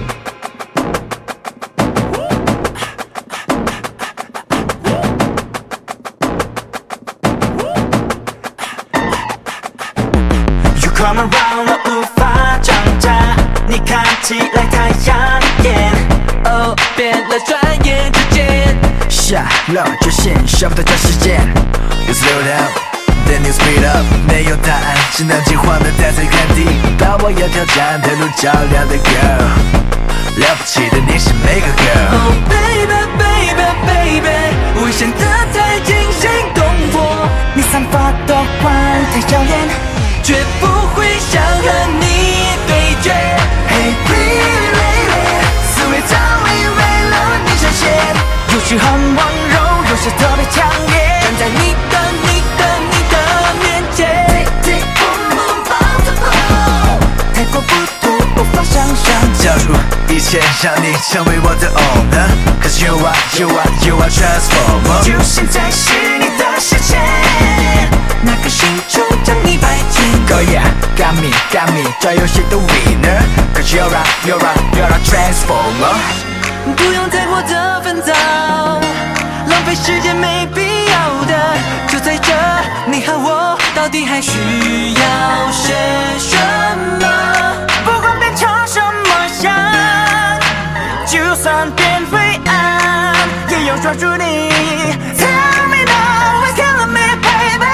Come around， 我无法挣扎，你看起来太养眼。 哦，变了，转眼之间， 下了决心，舍不得这时间。You slow down, then you speed up， 没有答案，只能计划的待在原地。把我要挑战的路照亮的 girl， 了不起的你是mega girl。 Oh baby baby baby， 危险的太惊心动魄， 你散发的光太耀眼， 绝不会想和你对决。 Hey pretty lady， 思维早已为了你闪现，有时很温柔，有时特别强烈， 站在你的面前。 Tick tick boom boom boom boom， 太过不同，无法想象。 加入一切让你成为我的 owner Cause you are transformer 就现在是你的时间，那颗星球将你摆进。 Go yeah, got me 这游戏的 winner Cause you're a transformer 不用太过的烦躁，浪费时间没必要的。就在这，你和我到底还需要些什么？不管变成什么样，就算变灰暗，也要抓住你。Tell me now, it's killing me, baby。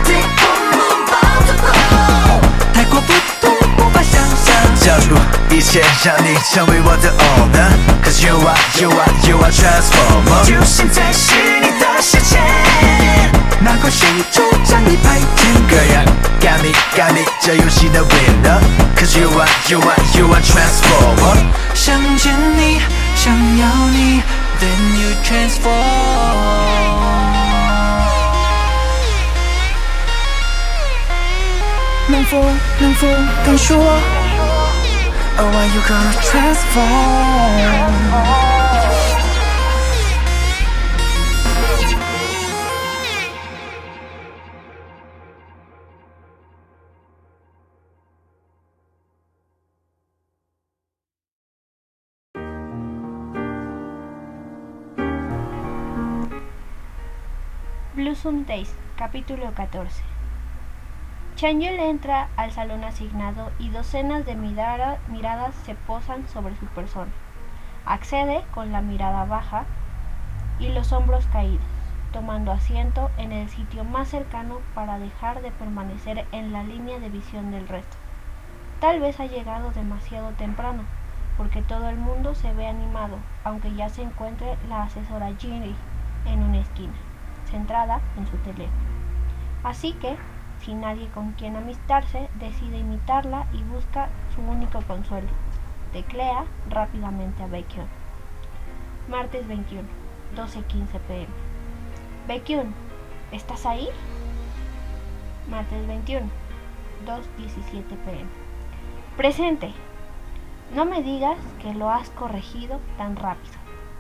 太过不同，无法想象。 交出一切让你成为我的 owner Cause you are transformer 就现在是你的时间，那颗星球将你摆进。 Girl yeah, got me 这游戏的 winner Cause you are transformer 想见你，想要你 Then you transform。 能否敢说 Oh are you gonna transform？ Blossom Days, capítulo 14. Chanyeol entra al salón asignado y docenas de miradas se posan sobre su persona. Accede con la mirada baja y los hombros caídos, tomando asiento en el sitio más cercano para dejar de permanecer en la línea de visión del resto. Tal vez ha llegado demasiado temprano, porque todo el mundo se ve animado, aunque ya se encuentre la asesora Ginny en una esquina, centrada en su teléfono. Así que, sin nadie con quien amistarse, decide imitarla y busca su único consuelo. Teclea rápidamente a Baekhyun. Martes 21, 12:15 p.m. Baekhyun, ¿estás ahí? Martes 21, 2:17 p.m. Presente. No me digas que lo has corregido tan rápido.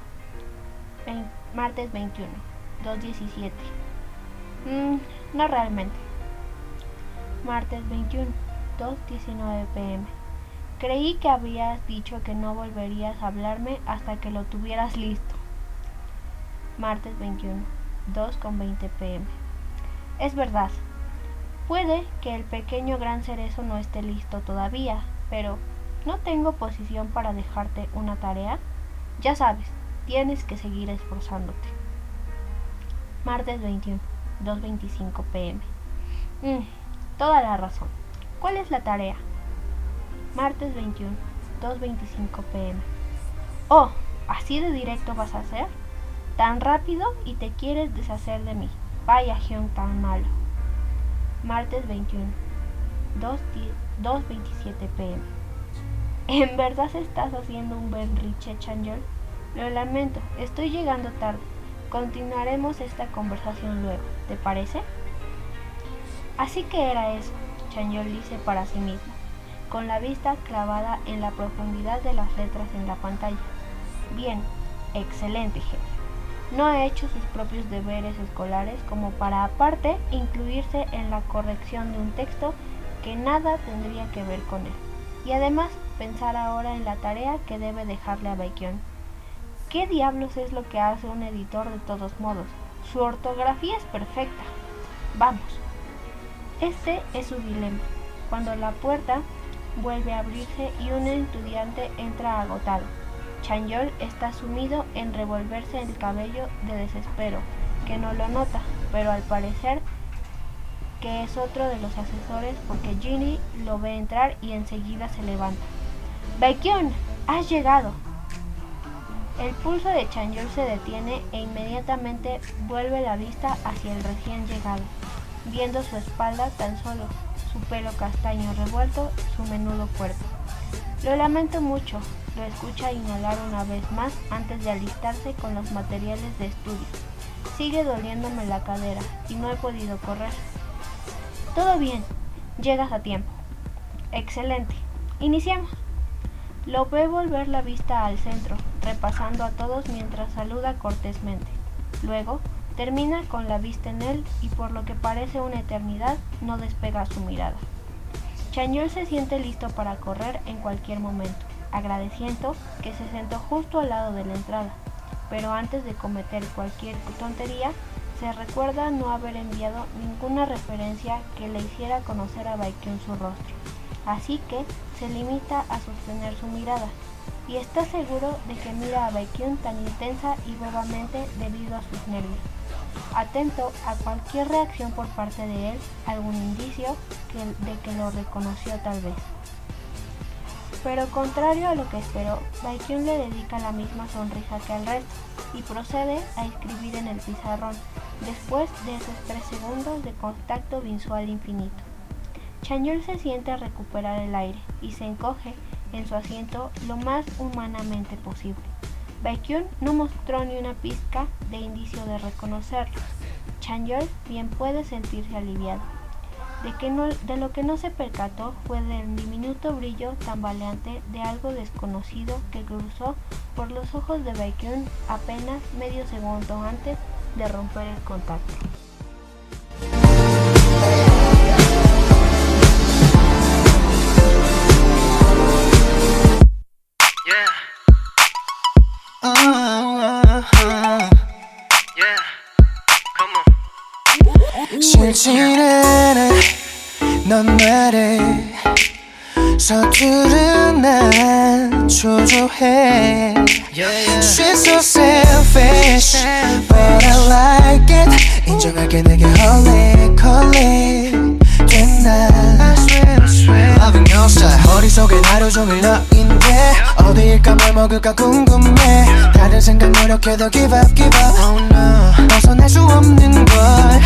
Martes 21, 2:17. No realmente. Martes 21, 2:19 p.m. Creí que habías dicho que no volverías a hablarme hasta que lo tuvieras listo. Martes 21, 2:20 p.m. Es verdad. Puede que el pequeño gran cerezo no esté listo todavía, pero ¿no tengo posición para dejarte una tarea? Ya sabes, tienes que seguir esforzándote. Martes 21, 2:25 p.m. Toda la razón. ¿Cuál es la tarea? Martes 21, 2:25 p.m. Oh, ¿así de directo vas a hacer? ¿Tan rápido y te quieres deshacer de mí? Vaya Hyun tan malo. Martes 21, 2:27 p.m. ¿En verdad estás haciendo un berrinche, Chanyeol? Lo lamento, estoy llegando tarde. Continuaremos esta conversación luego, ¿te parece? Así que era eso, Chanyeol dice para sí mismo, con la vista clavada en la profundidad de las letras en la pantalla. Bien, excelente jefe. No ha hecho sus propios deberes escolares como para aparte incluirse en la corrección de un texto que nada tendría que ver con él. Y además pensar ahora en la tarea que debe dejarle a Baekhyun. ¿Qué diablos es lo que hace un editor de todos modos? Su ortografía es perfecta. Vamos. Este es su dilema, cuando la puerta vuelve a abrirse y un estudiante entra agotado. Chanyeol está sumido en revolverse el cabello de desespero, que no lo nota, pero al parecer que es otro de los asesores porque Ginny lo ve entrar y enseguida se levanta. ¡Baekhyun! ¡Has llegado! El pulso de Chanyeol se detiene e inmediatamente vuelve la vista hacia el recién llegado, viendo su espalda tan solo, su pelo castaño revuelto, su menudo cuerpo. Lo lamento mucho, lo escucha inhalar una vez más antes de alistarse con los materiales de estudio. Sigue doliéndome la cadera y no he podido correr. Todo bien, llegas a tiempo. Excelente, iniciamos. Lo ve volver la vista al centro, repasando a todos mientras saluda cortésmente. Luego, termina con la vista en él y por lo que parece una eternidad, no despega su mirada. Chanyeol se siente listo para correr en cualquier momento, agradeciendo que se sentó justo al lado de la entrada, pero antes de cometer cualquier tontería, se recuerda no haber enviado ninguna referencia que le hiciera conocer a Baekhyun su rostro, así que se limita a sostener su mirada, y está seguro de que mira a Baekhyun tan intensa y bobamente debido a sus nervios, atento a cualquier reacción por parte de él, algún indicio de que lo reconoció tal vez. Pero contrario a lo que esperó, Baekhyun le dedica la misma sonrisa que al resto y procede a escribir en el pizarrón, después de esos 3 segundos de contacto visual infinito. Chanyeol se siente a recuperar el aire y se encoge en su asiento lo más humanamente posible. Baekhyun no mostró ni una pizca de indicio de reconocerlo. Chanyeol bien puede sentirse aliviado. De lo que no se percató fue del diminuto brillo tambaleante de algo desconocido que cruzó por los ojos de Baekhyun apenas medio segundo antes de romper el contacto. 싫지는 않아 넌 나를 서투른 난 초조해 She's so selfish But I like it 인정할게 내게 홀릭 된다 Loving your style 머릿속에 하루 종일 너인데 어디일까 뭘 먹을까 궁금해 다른 생각 노력해도 give up oh no 벗어날 수 없는 걸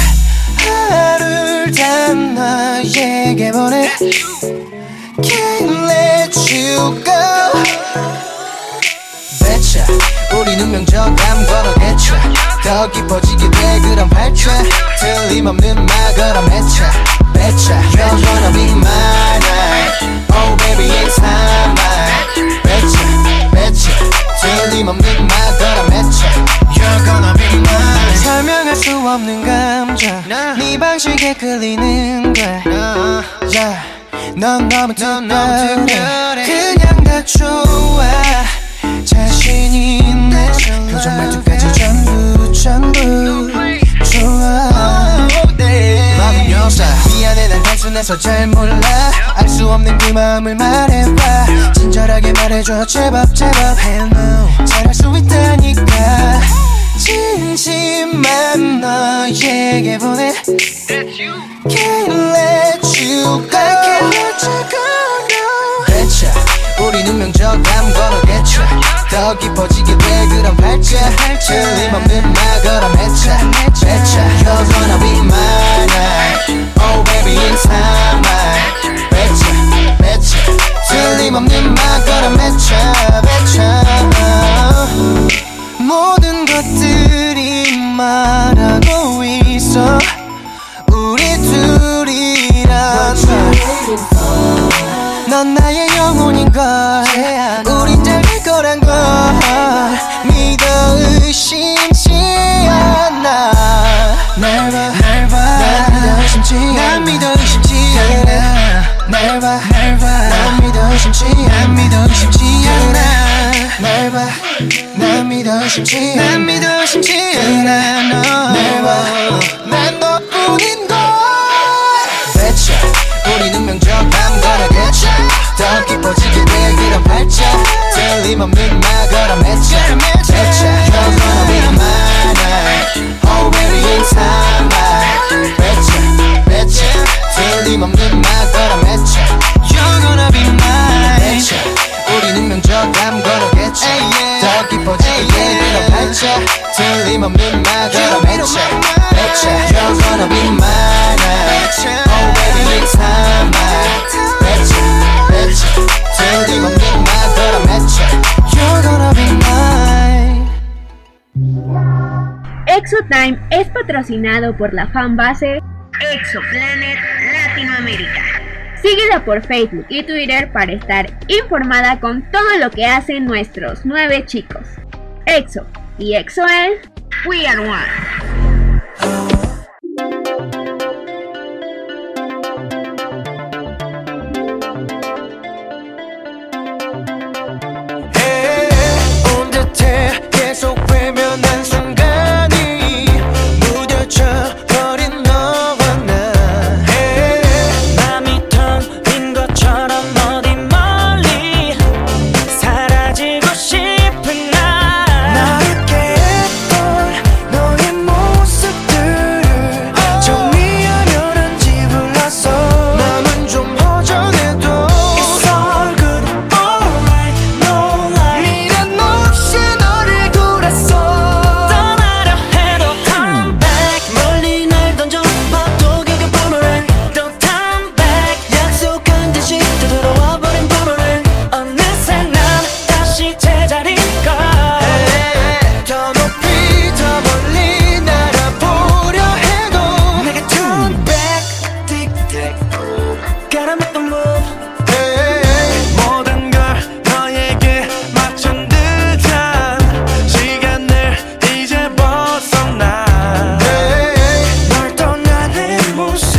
하루를 다 너에게 보내 Can't let you go Betcha 우리는 명저감 걸어겠죠 더 깊어지게 돼 그런 발차 틀림없는 말 걸어 맺혀 Betcha You're gonna be mine Oh baby it's time Betcha 틀림없는 말 걸어 맺혀 You're gonna be mine 설명할 수 없는 감정 네 방식에 끌리는 거야 yeah. 넌 너무 특별해 그냥 다 좋아 자신 있네 표정 말투까지 전부 좋아 Loving your style 미안해 난 단순해서 잘 몰라 알 수 없는 그 마음을 말해봐 친절하게 말해줘 제발 Hell no 잘할 수 있다니까 진심만 너에게 보내 Can't let you go I can't let you go no Betcha 우리는 명저감 걸어겠죠 더 깊어지게 돼 그런 발자 틀림없는 말 걸어 맺혀 Betcha You're gonna be mine Oh baby it's time Betcha 틀림없는 말 걸어 맺혀 Betcha 모든 것들이 말하고 있어 우리 둘이란 넌 나의 영혼인걸 우린 잘 될 거란 걸 믿어 의심치 않아 날 봐 난 믿어 의심치 않아 날 봐 난 믿어 의심치 않아 날 봐 난 믿어 의심치 않아 날 봐 난 너뿐인걸 Betcha 우리는 명저감 걸어겠죠 더 깊어지게 돼 그런 발자 틀림없는 말 걸어 맺혀 Betcha You're gonna be mine Oh baby it's time Betcha 틀림없는 말 걸어 맺혀 You're gonna be mine Betcha 우리는 명저감 걸어겠죠 더 깊어지게 돼 그런 발자 틀림없는 말 걸어 맺혀 Betcha You're gonna be mine Oh baby it's time Betcha 틀림없는 말 걸어 맺혀 You're gonna be mine EXO-Time es patrocinado por la fanbase EXO-Planet Latinoamérica. Síguela por Facebook y Twitter para estar informada con todo lo que hacen nuestros 9 chicos. EXO y EXO es We Are One. 온 듯해 계속 외면한 순간이 무뎌져 버린 너와 나 맘이 텅 빈 것처럼 어디 멀리 사라지고 싶은 나 나를 깨했던 너의 모습들을 정리하면 한지 몰랐어 맘은 좀 허전해도 It's all good, alright, no lie 미련 없이 너를 돌았어 떠나려 해도 come back 멀리 날 던져 봐도 그게 boomerang 또 come back 약속한 듯이 되돌아와 버린 boomerang 어느새 난 다시 제자리가 더 높이 더 멀리 날아보려 해도 내가 turn back tick tick Gotta make a move 모든 걸 너에게 맞춘 듯한 시간을 이제 벗어나 널 떠나는 모습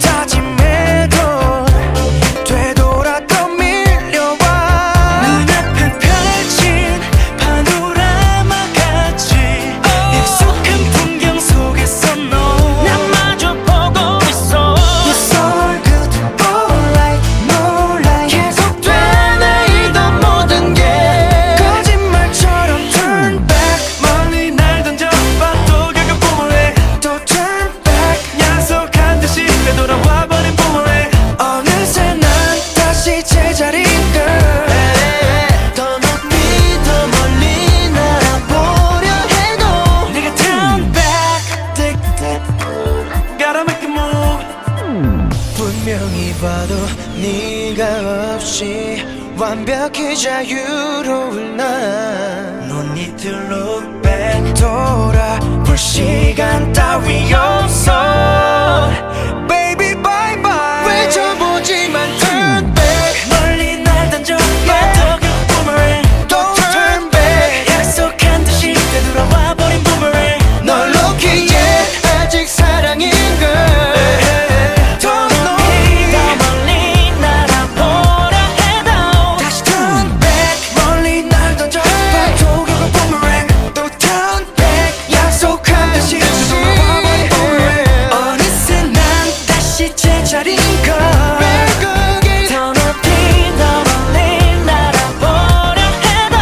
다짐해도 되돌아 또 밀려와 눈앞에 펼친 파노라마 같이 익숙한 풍경 속에서 넌 마주 보고 있어 It's all good, alright, no lie 계속되네 이던 모든 게 거짓말처럼 turn back 멀리 날 던져봐도 결국 boomerang 또 turn back 약속한 듯이 되돌아와 버린 boomerang 어느새 난 다시 제자리인걸 더 높이 더 멀리 날아보려 해도 내가 turn back tick tick Gotta make a move 분명히 봐도 네가 없이 완벽히 자유로울 난 No need to look back 돌아볼 시간 따위 없어 Baby bye bye 외쳐보지만 turn back 멀리 날 던져봐도 결국 boomerang 또 turn back 약속한 듯이 되돌아와 버린 boomerang 널 놓기에 아직 사랑인걸 더 높이 더 멀리 날아보려 해도 다시 turn back 멀리 날 던져봐도 결국 boomerang 또 turn back 약속한 듯이 돌아와 버린 boomerang 어느새 난 다시 제자리인걸 외국인 더 높이 더 멀리 날아보려 해도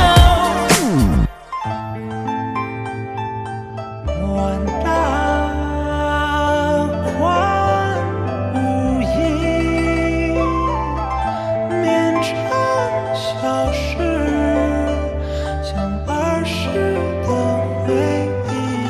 万般欢无意，绵长消失，像儿时的回忆。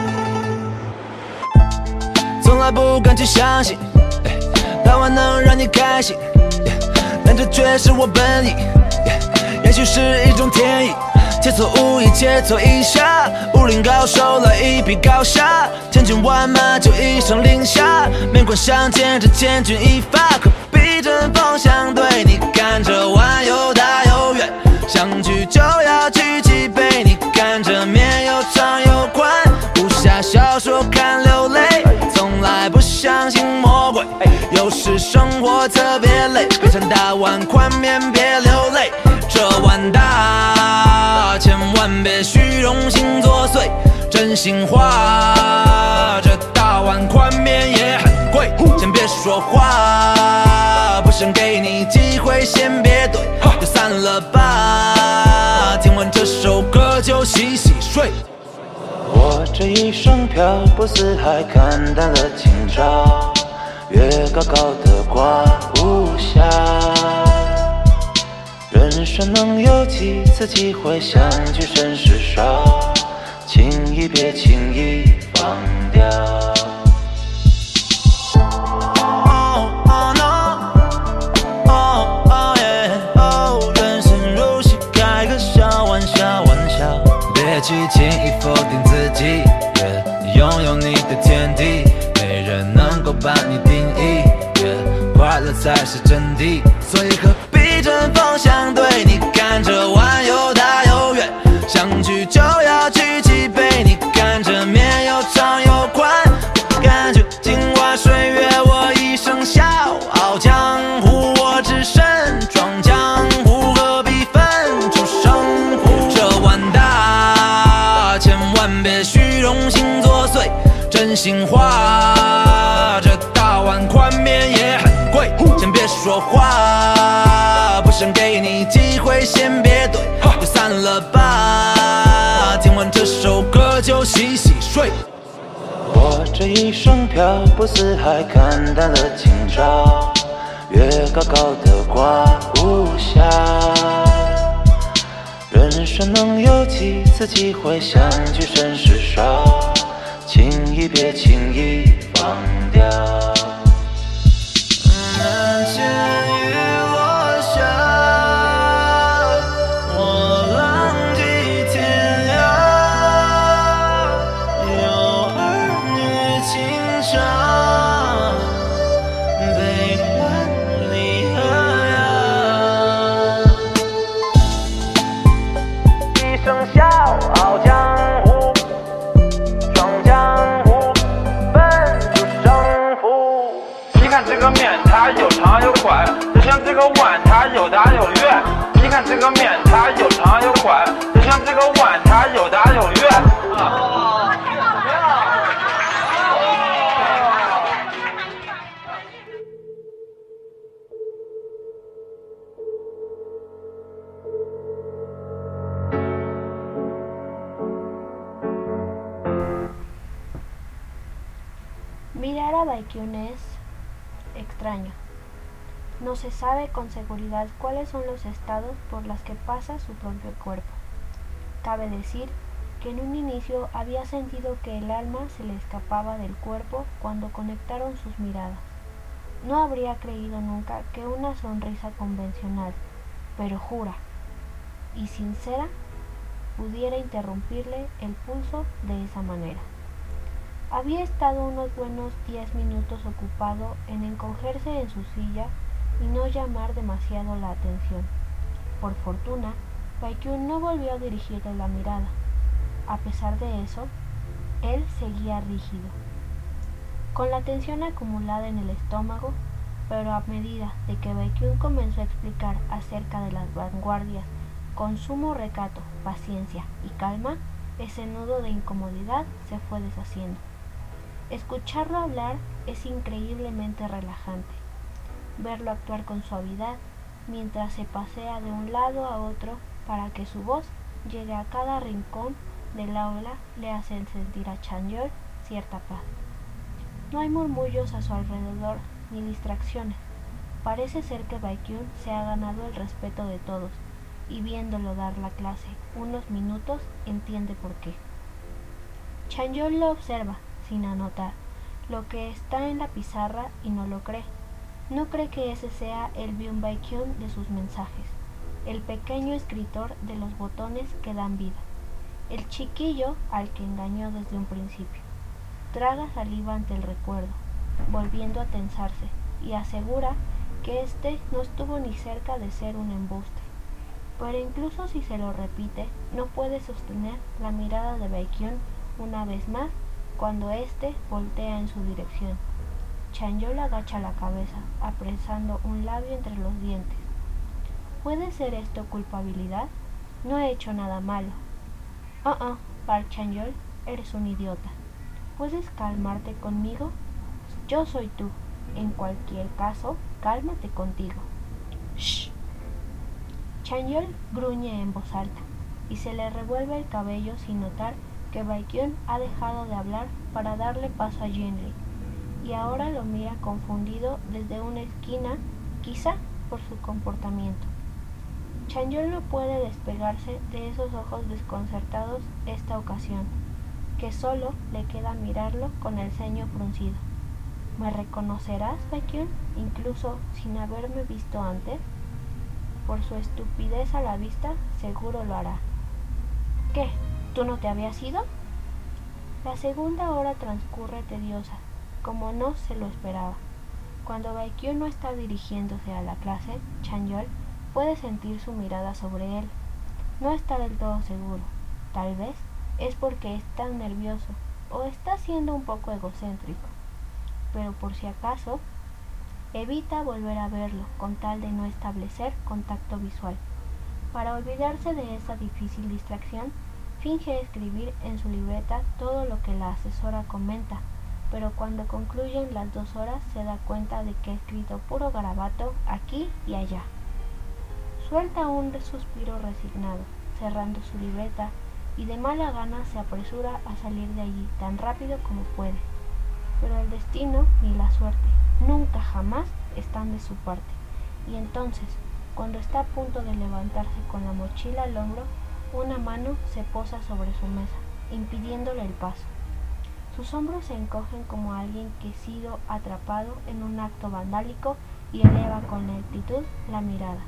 从来不敢去相信当晚能让你开心但这却是我本意也许是一种天意切磋武艺切磋一下武林高手来一匹高下千军万马就一声令下面馆相见这千钧一发可逼阵风相对你看这碗又大又圆相聚就要举起杯你看这面又长又宽武侠小说看流泪从来不相信魔鬼有时生活特别累别尝大碗宽面别流泪这碗大千万别虚荣心作祟真心话这大碗宽面也很贵先别说话不想给你机会先别怼就散了吧听完这首歌就洗洗睡我这一生漂泊四海看淡了今朝月高高的挂无暇人生能有几次机会相聚甚是少轻易别轻易放掉人生如戏开个小玩笑别去轻易否定自己你拥有你的天地没人能够把你定义快乐乐才是真谛。所以何必针锋相对？你看这碗又大又圆，想去就要举起杯。你看这面又长又宽，感觉镜花水月，我一生笑傲江湖。我只身闯江湖，何必分出胜负？这碗大，千万别虚荣心作祟，真心话。这大碗宽面也很贵，先别说话，不想给你机会，先别怼，就散了吧。听完这首歌就洗洗睡。 我这一生漂泊四海，看淡了今朝，月高高的挂无暇。人生能有几次机会相聚，甚是少，轻易别轻易放掉。 南千雨落下，我浪迹天涯，有儿女情长，悲欢离合呀。一生笑傲江湖，闯江湖，分出胜负。 你看这个面，它又长又宽，就像这个碗，它又大又圆。你看这个面，它又长又宽，就像这个碗，它又大又圆。 Mirar a Baekhyun es extraño. No se sabe con seguridad cuáles son los estados por los que pasa su propio cuerpo. Cabe decir que en un inicio había sentido que el alma se le escapaba del cuerpo cuando conectaron sus miradas. No habría creído nunca que una sonrisa convencional, pero jura y sincera, pudiera interrumpirle el pulso de esa manera. Había estado unos buenos 10 minutos ocupado en encogerse en su silla y no llamar demasiado la atención. Por fortuna, Baekhyun no volvió a dirigirle la mirada. A pesar de eso, él seguía rígido, con la tensión acumulada en el estómago, pero a medida de que Baekhyun comenzó a explicar acerca de las vanguardias con sumo recato, paciencia y calma, ese nudo de incomodidad se fue deshaciendo. Escucharlo hablar es increíblemente relajante. Verlo actuar con suavidad mientras se pasea de un lado a otro para que su voz llegue a cada rincón del aula le hace sentir a Chanyeol cierta paz. No hay murmullos a su alrededor ni distracciones. Parece ser que Baekhyun se ha ganado el respeto de todos y viéndolo dar la clase unos minutos entiende por qué. Chanyeol lo observa sin anotar lo que está en la pizarra y no lo cree. No cree que ese sea el Byung Baekhyun de sus mensajes, el pequeño escritor de los botones que dan vida, el chiquillo al que engañó desde un principio. Traga saliva ante el recuerdo, volviendo a tensarse, y asegura que este no estuvo ni cerca de ser un embuste. Pero incluso si se lo repite, no puede sostener la mirada de Baekhyun una vez más cuando éste voltea en su dirección. Chanyeol agacha la cabeza, apresando un labio entre los dientes. ¿Puede ser esto culpabilidad? No he hecho nada malo. Park Chanyeol, eres un idiota. ¿Puedes calmarte conmigo? Yo soy tú. En cualquier caso, cálmate contigo. Shh. Chanyeol gruñe en voz alta y se le revuelve el cabello sin notar que Baekhyun ha dejado de hablar para darle paso a Jinri, y ahora lo mira confundido desde una esquina, quizá por su comportamiento. Chanyeol no puede despegarse de esos ojos desconcertados esta ocasión, que solo le queda mirarlo con el ceño fruncido. ¿Me reconocerás, Baekhyun, incluso sin haberme visto antes? Por su estupidez a la vista, seguro lo hará. ¿Qué? ¿Tú no te habías ido? La segunda hora transcurre tediosa, como no se lo esperaba. Cuando Baekhyun no está dirigiéndose a la clase, Chanyeol puede sentir su mirada sobre él. No está del todo seguro. Tal vez es porque está nervioso o está siendo un poco egocéntrico. Pero por si acaso, evita volver a verlo con tal de no establecer contacto visual. Para olvidarse de esa difícil distracción, finge escribir en su libreta todo lo que la asesora comenta, pero cuando concluyen las 2 horas se da cuenta de que ha escrito puro garabato aquí y allá. Suelta un suspiro resignado, cerrando su libreta, y de mala gana se apresura a salir de allí tan rápido como puede. Pero el destino ni la suerte nunca jamás están de su parte, y entonces, cuando está a punto de levantarse con la mochila al hombro, una mano se posa sobre su mesa, impidiéndole el paso. Sus hombros se encogen como alguien que ha sido atrapado en un acto vandálico y eleva con lentitud la mirada.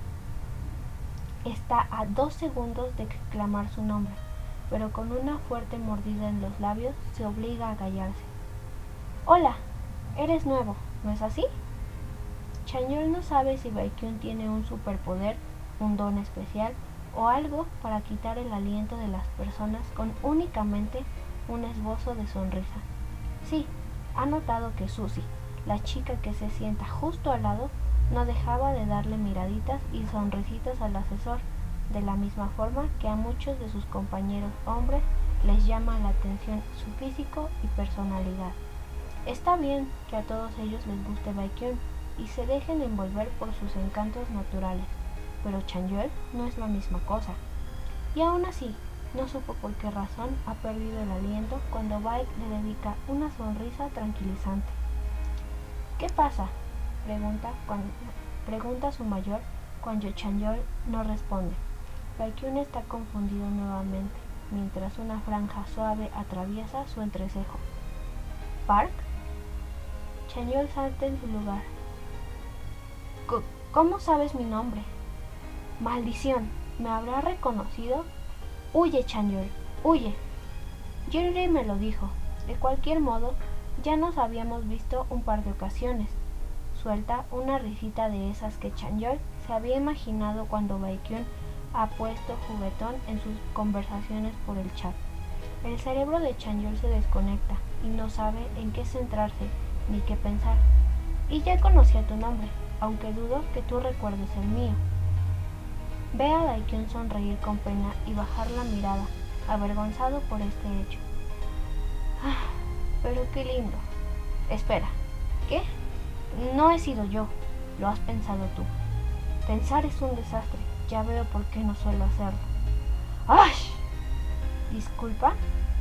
Está a 2 segundos de exclamar su nombre, pero con una fuerte mordida en los labios se obliga a callarse. Hola, eres nuevo, ¿no es así? Chanyeol no sabe si Baekhyun tiene un superpoder, un don especial o algo para quitar el aliento de las personas con únicamente un esbozo de sonrisa. Sí, ha notado que Susie, la chica que se sienta justo al lado, no dejaba de darle miraditas y sonrisitas al asesor, de la misma forma que a muchos de sus compañeros hombres les llama la atención su físico y personalidad. Está bien que a todos ellos les guste Baekhyun y se dejen envolver por sus encantos naturales, pero Chanyeol no es la misma cosa. Y aún así, no supo por qué razón ha perdido el aliento cuando Baek le dedica una sonrisa tranquilizante. ¿Qué pasa?, pregunta su mayor cuando Chanyeol no responde. Baekhyun está confundido nuevamente, mientras una franja suave atraviesa su entrecejo. ¿Park? Chanyeol salta en su lugar. ¿Cómo sabes mi nombre? ¡Maldición! ¿Me habrá reconocido? ¡Huye, Chanyeol! ¡Huye! Jerry me lo dijo. De cualquier modo, ya nos habíamos visto un par de ocasiones. Suelta una risita de esas que Chanyeol se había imaginado cuando Baekhyun ha puesto juguetón en sus conversaciones por el chat. El cerebro de Chanyeol se desconecta y no sabe en qué centrarse ni qué pensar. Y ya conocía tu nombre, aunque dudo que tú recuerdes el mío. Ve a Baekhyun sonreír con pena y bajar la mirada, avergonzado por este hecho. Ah, pero qué lindo. Espera, ¿qué? No he sido yo, lo has pensado tú. Pensar es un desastre, ya veo por qué no suelo hacerlo. ¡Ay! ¿Disculpa?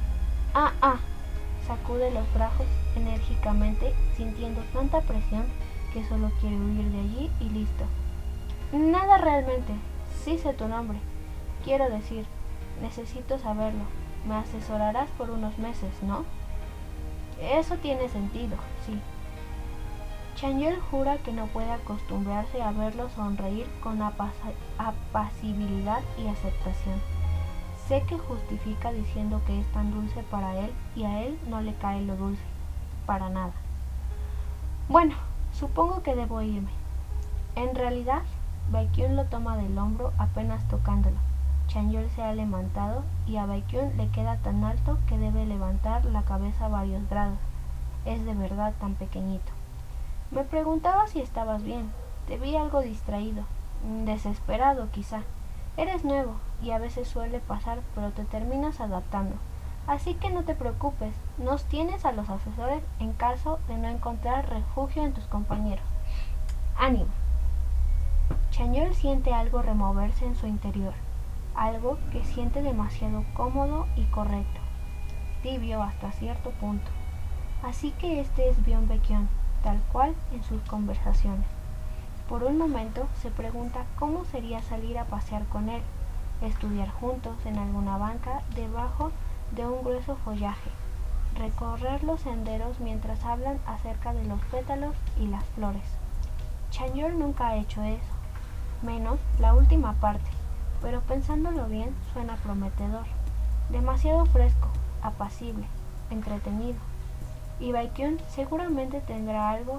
Sacude los brazos enérgicamente, sintiendo tanta presión que solo quiere huir de allí y listo. Nada realmente, sí sé tu nombre. Quiero decir, necesito saberlo. Me asesorarás por unos meses, ¿no? Eso tiene sentido, sí. Chanyeol jura que no puede acostumbrarse a verlo sonreír con apacibilidad y aceptación. Sé que justifica diciendo que es tan dulce para él y a él no le cae lo dulce, para nada. Bueno, supongo que debo irme. En realidad, Baekhyun lo toma del hombro apenas tocándolo. Chanyeol se ha levantado y a Baekhyun le queda tan alto que debe levantar la cabeza varios grados. Es de verdad tan pequeñito. Me preguntaba si estabas bien. Te vi algo distraído, desesperado quizá. Eres nuevo y a veces suele pasar, pero te terminas adaptando. Así que no te preocupes, nos tienes a los asesores en caso de no encontrar refugio en tus compañeros. ¡Ánimo! Chanyeol siente algo removerse en su interior, algo que siente demasiado cómodo y correcto, tibio hasta cierto punto. Así que este es Byung Baekhyun, tal cual en sus conversaciones. Por un momento se pregunta cómo sería salir a pasear con él, estudiar juntos en alguna banca debajo de un grueso follaje, recorrer los senderos mientras hablan acerca de los pétalos y las flores. Chanyeol nunca ha hecho eso, menos la última parte, pero pensándolo bien suena prometedor, demasiado fresco, apacible, entretenido. Y Baekhyun seguramente tendrá algo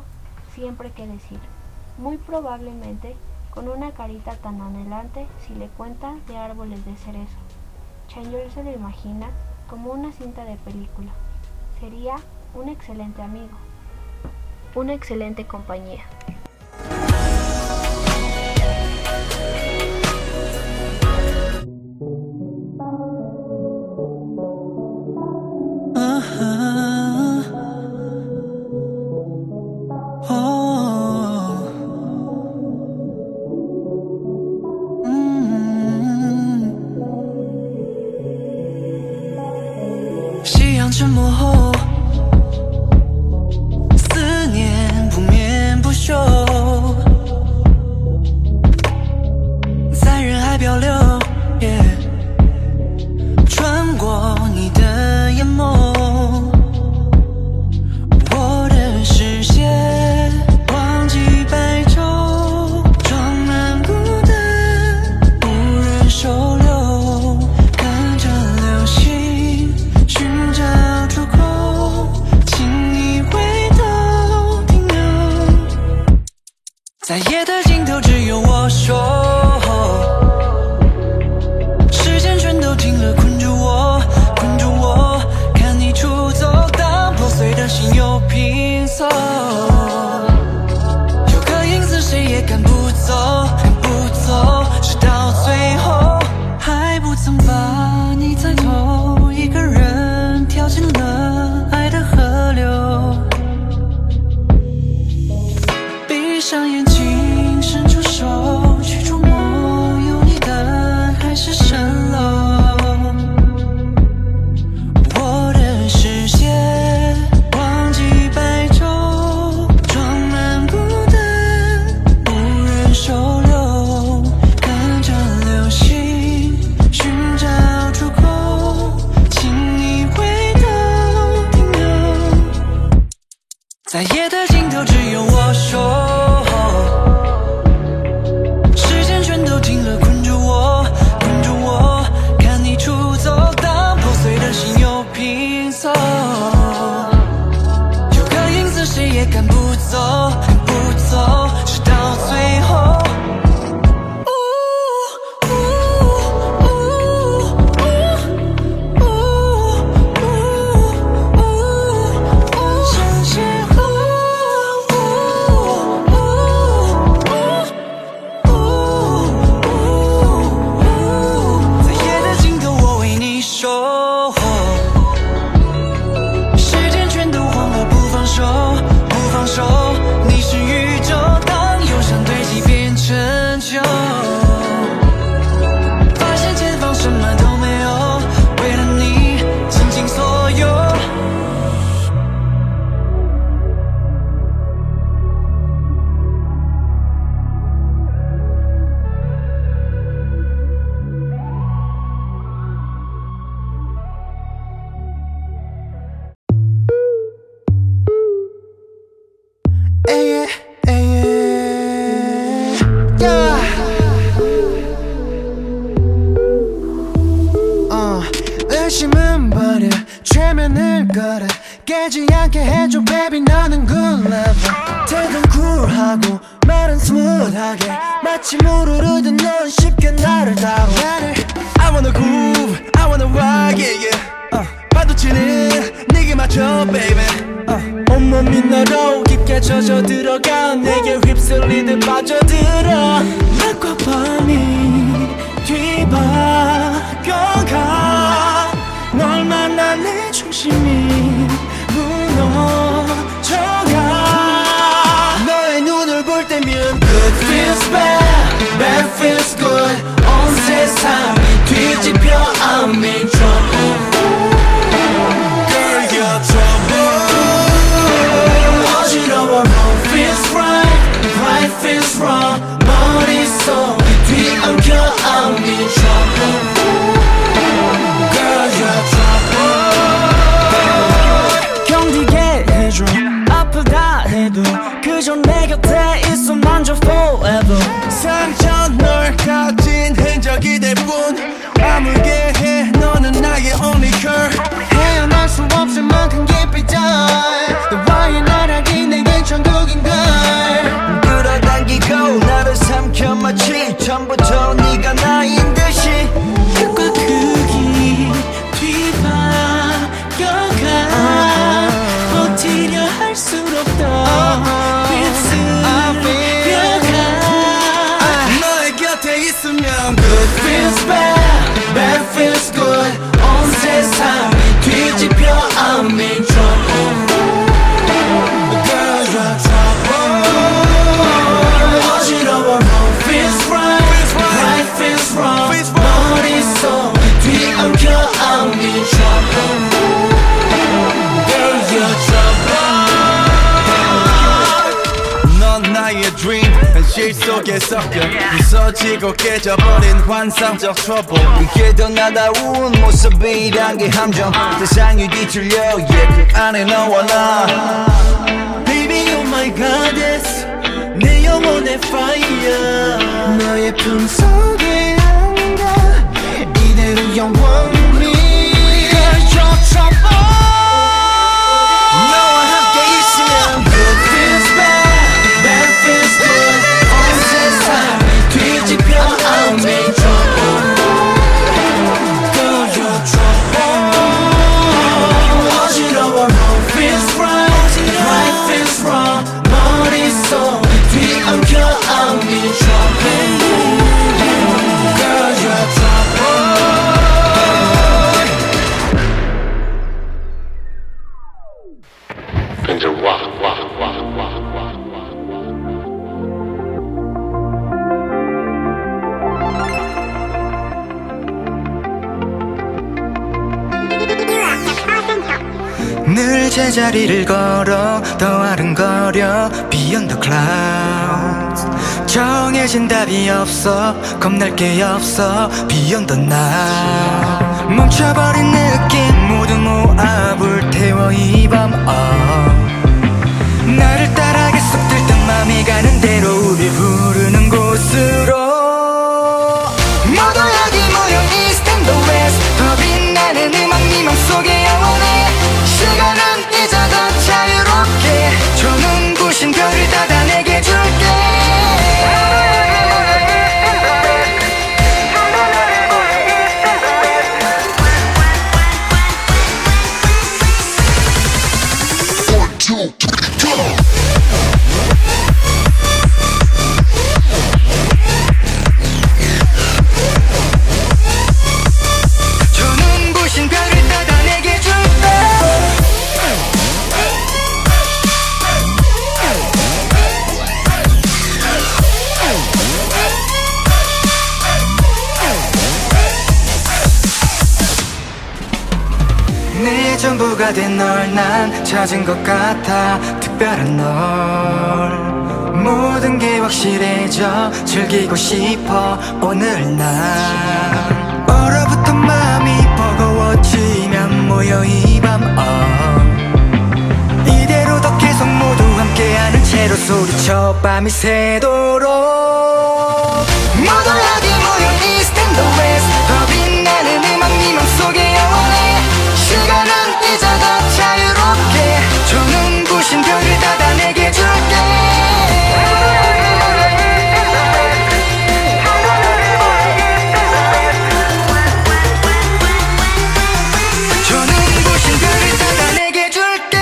siempre que decir, muy probablemente con una carita tan anhelante si le cuenta de árboles de cerezo. Chanyeol se lo imagina como una cinta de película. Sería un excelente amigo, una excelente compañía. 沉默后，思念不眠不休，在人海漂流，穿过你的眼眸，我的视线忘记白昼，装满孤单，无人收留，看着流星寻找出口，请你回头停留，在夜的尽头只有我守候，时间全都停了，困住我，困住我，看你出走，当破碎的心又拼凑，有个影子谁也赶不走，赶不走，直到最后还不曾把你猜透，一个人跳进了爱的河流，闭上眼睛，伸出手去触摸，有你的海市蜃楼，我的视线忘记白昼，装满孤单，无人收留，看着流星寻找出口，请你回头停留，在夜的尽头只有我守候，时间全都停了，困住我，困住我，看你出走，当破碎的心又拼凑，有个影子谁也赶不走，赶不走，直到最后。在夜的尽头，我为你守候，时间全都荒了，不放手，不放手，你是宇宙，当忧伤堆积变成酒，发现前方什么都没有，为了你倾尽所有。의심은 버려 최면을 걸어 깨지 않게 해줘 baby 너는 good lover 태도는 쿨하고 말은 smooth하게 마치 물 흐르듯 넌 쉽게 나를 다뤄 I wanna groove, I wanna rock, yeah, yeah. 파도치는 네게 맞춰, baby. 온몸이 너로 깊게 젖어 들어가 내게 휩쓸리듯 빠져들어 낮과 밤이 뒤바뀌어가 널 만나 내 중심이 무너져가 너의 눈을 볼 때면 Good feels bad, bad feels good 온 세상이 뒤집혀 I'm in trouble Girl you're trouble 어지러워 Wrong feels right, right feels wrong 머릿속이 뒤엉켜 I'm in trouble Girl you're trouble 견디게 해줘 아프다 해도 그저 내 곁에 있어만 줘 forever 상처 널 가진 흔적이 될 뿐 일 속에 섞여 부서지고 깨져버린 환상적 trouble 이게 더 나다운 모습이란 게 함정 세상이 뒤틀려 yeah 그 안에 너와 나 Baby you're my goddess 내 영혼의 fire 너의 품속에 안가 이대로 영원히 Cause you're trouble 너와 함께 있으면 Good feels bad Bad feels good 온 세상이 뒤집혀 I'm in trouble Cause you're trouble 어지러워 Wrong feels right Right feels wrong 머릿속에 뒤엉켜 I'm in trouble Cause you're trouble 늘 제자리를 걸어 더 아른거려 Beyond the clouds 정해진 답이 없어 겁날 게 없어 Beyond the night 멈춰버린 느낌 모두 모아 불태워 이 밤 나를 따라 계속 들던 맘이 가는 대로 우릴 부르는 곳으로 모두 여기 모여 East and the West 더 빛나는 음악 네 맘속에 영원해 시간은 이제 더 자유롭게 저 눈부신 별을 닫아 내게 줄게 저 눈부신 별을 닫아 내게 줄게 내 전부가 된 널 난 찾은 것 같아 특별한 널 모든 게 확실해져 즐기고 싶어 오늘 난 얼어붙은 마음이 버거워지면 모여 이 밤 이대로 더 계속 모두 함께하는 채로 소리쳐 밤이 새도록 모두 여기 모여 East and the West 더 빛나는 음악 네 맘속에 영원해 시간은 이제 더 자유롭게 저 눈부신 별을 닫아 내게 줄게 저 눈부신 별을 닫아 내게 줄게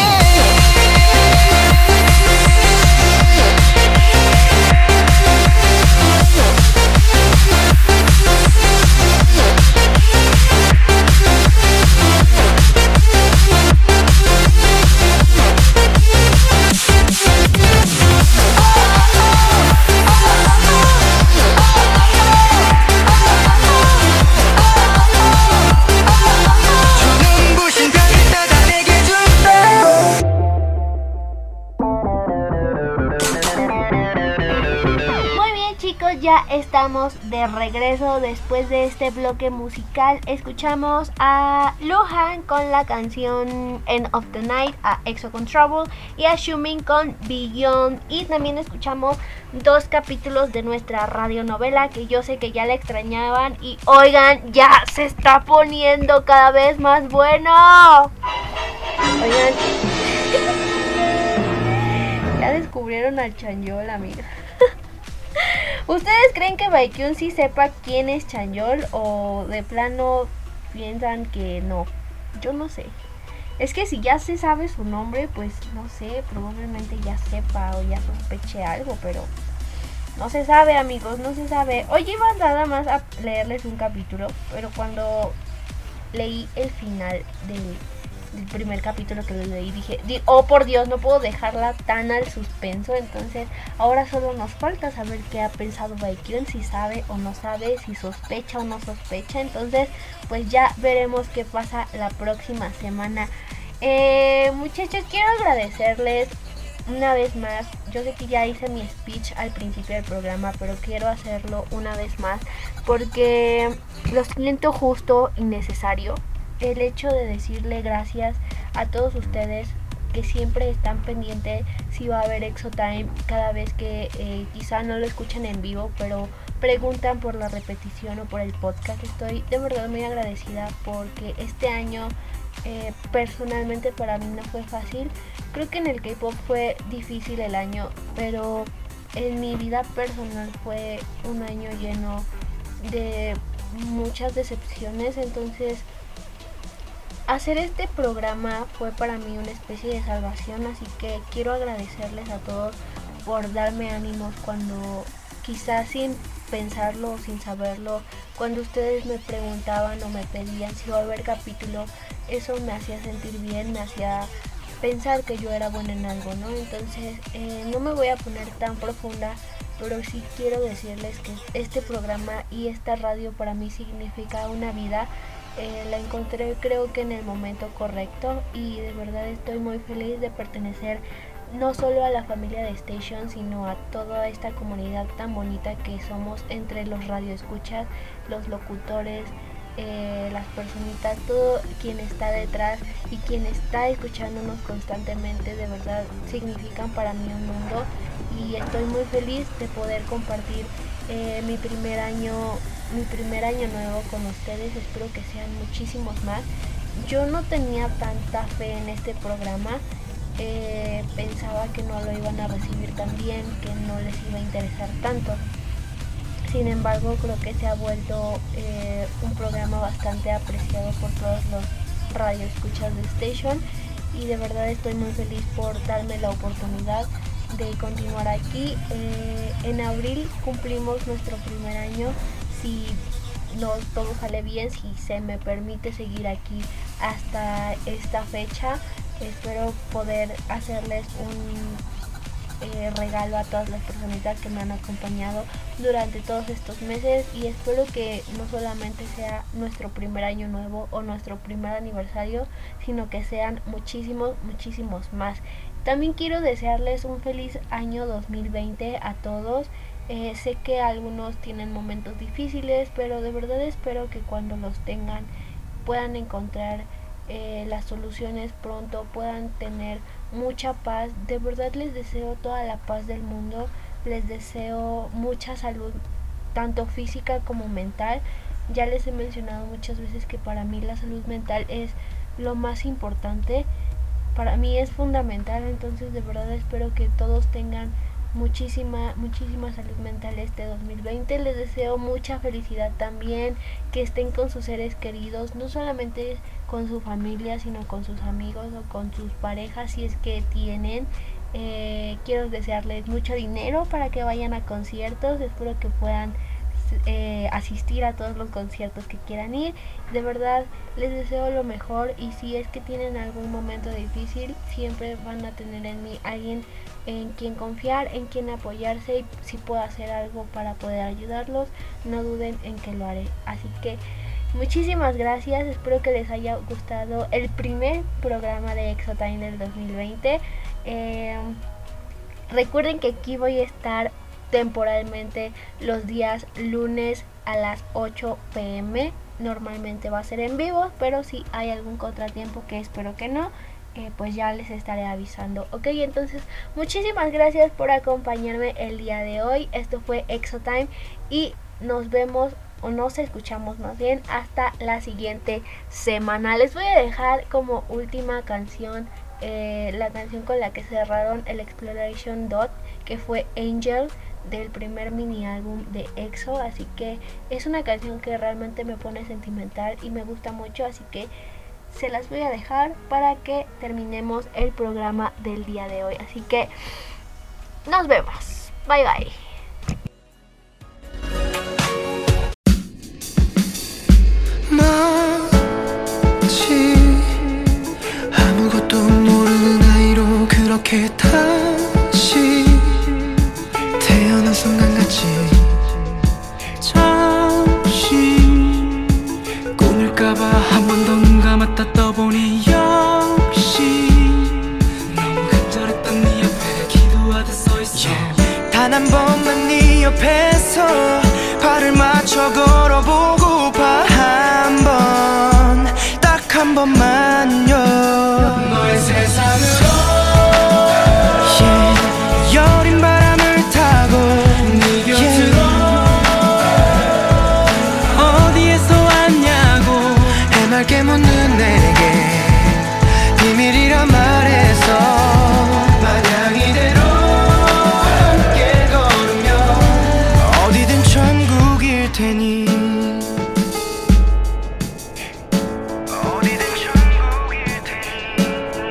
Ya estamos de regreso después de este bloque musical. Escuchamos a Lohan con la canción End of the Night, a EXO con Trouble y a Xiumin con Beyond. Y también escuchamos 2 capítulos de nuestra radionovela que yo sé que ya la extrañaban. Y oigan, ya se está poniendo cada vez más bueno. Oigan, ya descubrieron al Chanyeol, amiga. ¿Ustedes creen que Baekhyun sí sepa quién es Chanyeol o de plano piensan que no? Yo no sé. Es que si ya se sabe su nombre, pues no sé, probablemente ya sepa o ya sospeche algo, pero no se sabe, amigos, no se sabe. Hoy iba nada más a leerles un capítulo, pero cuando leí el final del primer capítulo que lo leí dije, oh por Dios, no puedo dejarla tan al suspenso. Entonces ahora solo nos falta saber qué ha pensado Baekhyun, si sabe o no sabe, si sospecha o no sospecha. Entonces pues ya veremos qué pasa la próxima semana. Muchachos, quiero agradecerles una vez más yo sé que ya hice mi speech al principio del programa, pero quiero hacerlo una vez más porque lo siento justo y necesario. El hecho de decirle gracias a todos ustedes que siempre están pendientes si va a haber Exotime cada vez que quizá no lo escuchan en vivo, pero preguntan por la repetición o por el podcast. Estoy de verdad muy agradecida porque este año personalmente para mí no fue fácil. Creo que en el K-pop fue difícil el año, pero en mi vida personal fue un año lleno de muchas decepciones. Entonces hacer este programa fue para mí una especie de salvación, así que quiero agradecerles a todos por darme ánimos cuando quizás sin pensarlo o sin saberlo, cuando ustedes me preguntaban o me pedían si iba a haber capítulo, eso me hacía sentir bien, me hacía pensar que yo era buena en algo, ¿no? Entonces no me voy a poner tan profunda, pero sí quiero decirles que este programa y esta radio para mí significa una vida. La encontré creo que en el momento correcto y de verdad estoy muy feliz de pertenecer no solo a la familia de Station, sino a toda esta comunidad tan bonita que somos entre los radioescuchas, los locutores, las personitas, todo quien está detrás y quien está escuchándonos constantemente. De verdad significan para mí un mundo y estoy muy feliz de poder compartir mi primer año nuevo con ustedes. Espero que sean muchísimos más. Yo no tenía tanta fe en este programa, pensaba que no lo iban a recibir tan bien, que no les iba a interesar tanto. Sin embargo, creo que se ha vuelto un programa bastante apreciado por todos los radioescuchas de Station y de verdad estoy muy feliz por darme la oportunidad de continuar aquí. En abril cumplimos nuestro primer año. Si no todo sale bien, si se me permite seguir aquí hasta esta fecha, espero poder hacerles un regalo a todas las personitas que me han acompañado durante todos estos meses y espero que no solamente sea nuestro primer año nuevo o nuestro primer aniversario, sino que sean muchísimos más. También quiero desearles un feliz año 2020 a todos. Sé que algunos tienen momentos difíciles, pero de verdad espero que cuando los tengan puedan encontrar las soluciones pronto, puedan tener mucha paz. De verdad les deseo toda la paz del mundo, les deseo mucha salud, tanto física como mental. Ya les he mencionado muchas veces que para mí la salud mental es lo más importante, para mí es fundamental. Entonces de verdad espero que todos tengan muchísima salud mental este 2020. Les deseo mucha felicidad también, que estén con sus seres queridos, no solamente con su familia, sino con sus amigos o con sus parejas si es que tienen. Quiero desearles mucho dinero para que vayan a conciertos. Espero que puedan asistir a todos los conciertos que quieran ir. De verdad les deseo lo mejor y si es que tienen algún momento difícil, siempre van a tener en mí alguien en quien confiar, en quien apoyarse, y si puedo hacer algo para poder ayudarlos, no duden en que lo haré. Así que muchísimas gracias, espero que les haya gustado el primer programa de Exotime del 2020. Recuerden que aquí voy a estar temporalmente los días lunes a las 8 p.m. Normalmente va a ser en vivo, pero si hay algún contratiempo, que espero que no, pues ya les estaré avisando. Ok, entonces muchísimas gracias por acompañarme el día de hoy. Esto fue Exotime y nos vemos, o nos escuchamos más bien, hasta la siguiente semana. Les voy a dejar como última canción la canción con la que cerraron el Exploration Dot, que fue Angel, del primer mini álbum de EXO. Así que es una canción que realmente me pone sentimental y me gusta mucho, así que se las voy a dejar para que terminemos el programa del día de hoy. Así que nos vemos, bye bye. 아무것도 모르는 아이로 그렇게 다시 태어난 순간같이 잠시 꿈일까봐 한 번 더 눈 감았다 떠보니 역시 너무 간절했던 네 옆에 기도하듯 서있어 위에서 발을 맞춰 걸어보고파 한번 딱 한 번만요 너의 세상으로 yeah. 여린 바람을 타고 네 곁으로 어디에서 왔냐고 해맑게 묻는 내게 비밀이란 말해서 만약 이대로 함께 걸으면 어디든 천국일 테니 어디든 천국일 테니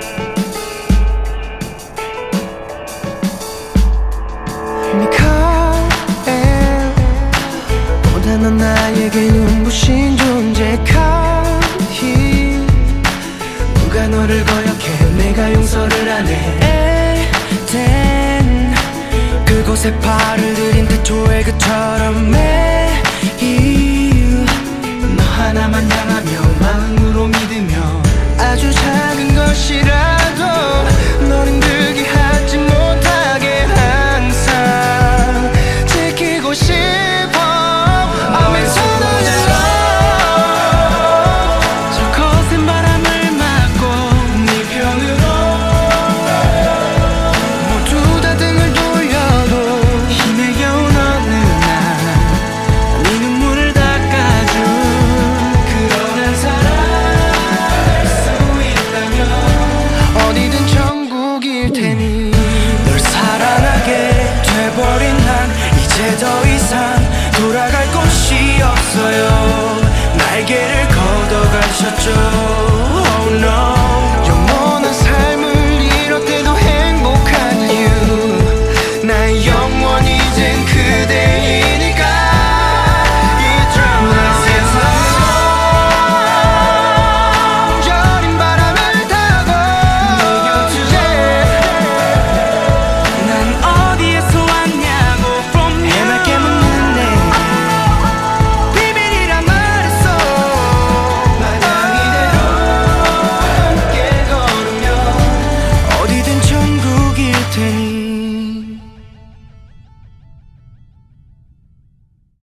미카엘 보다 넌 나에게 눈부신 존재 카히 누가 너를 거역해 내가 용서를 안 해 에덴 그곳에 발을 들인 태초의 그처럼 매일 너 하나만 향하며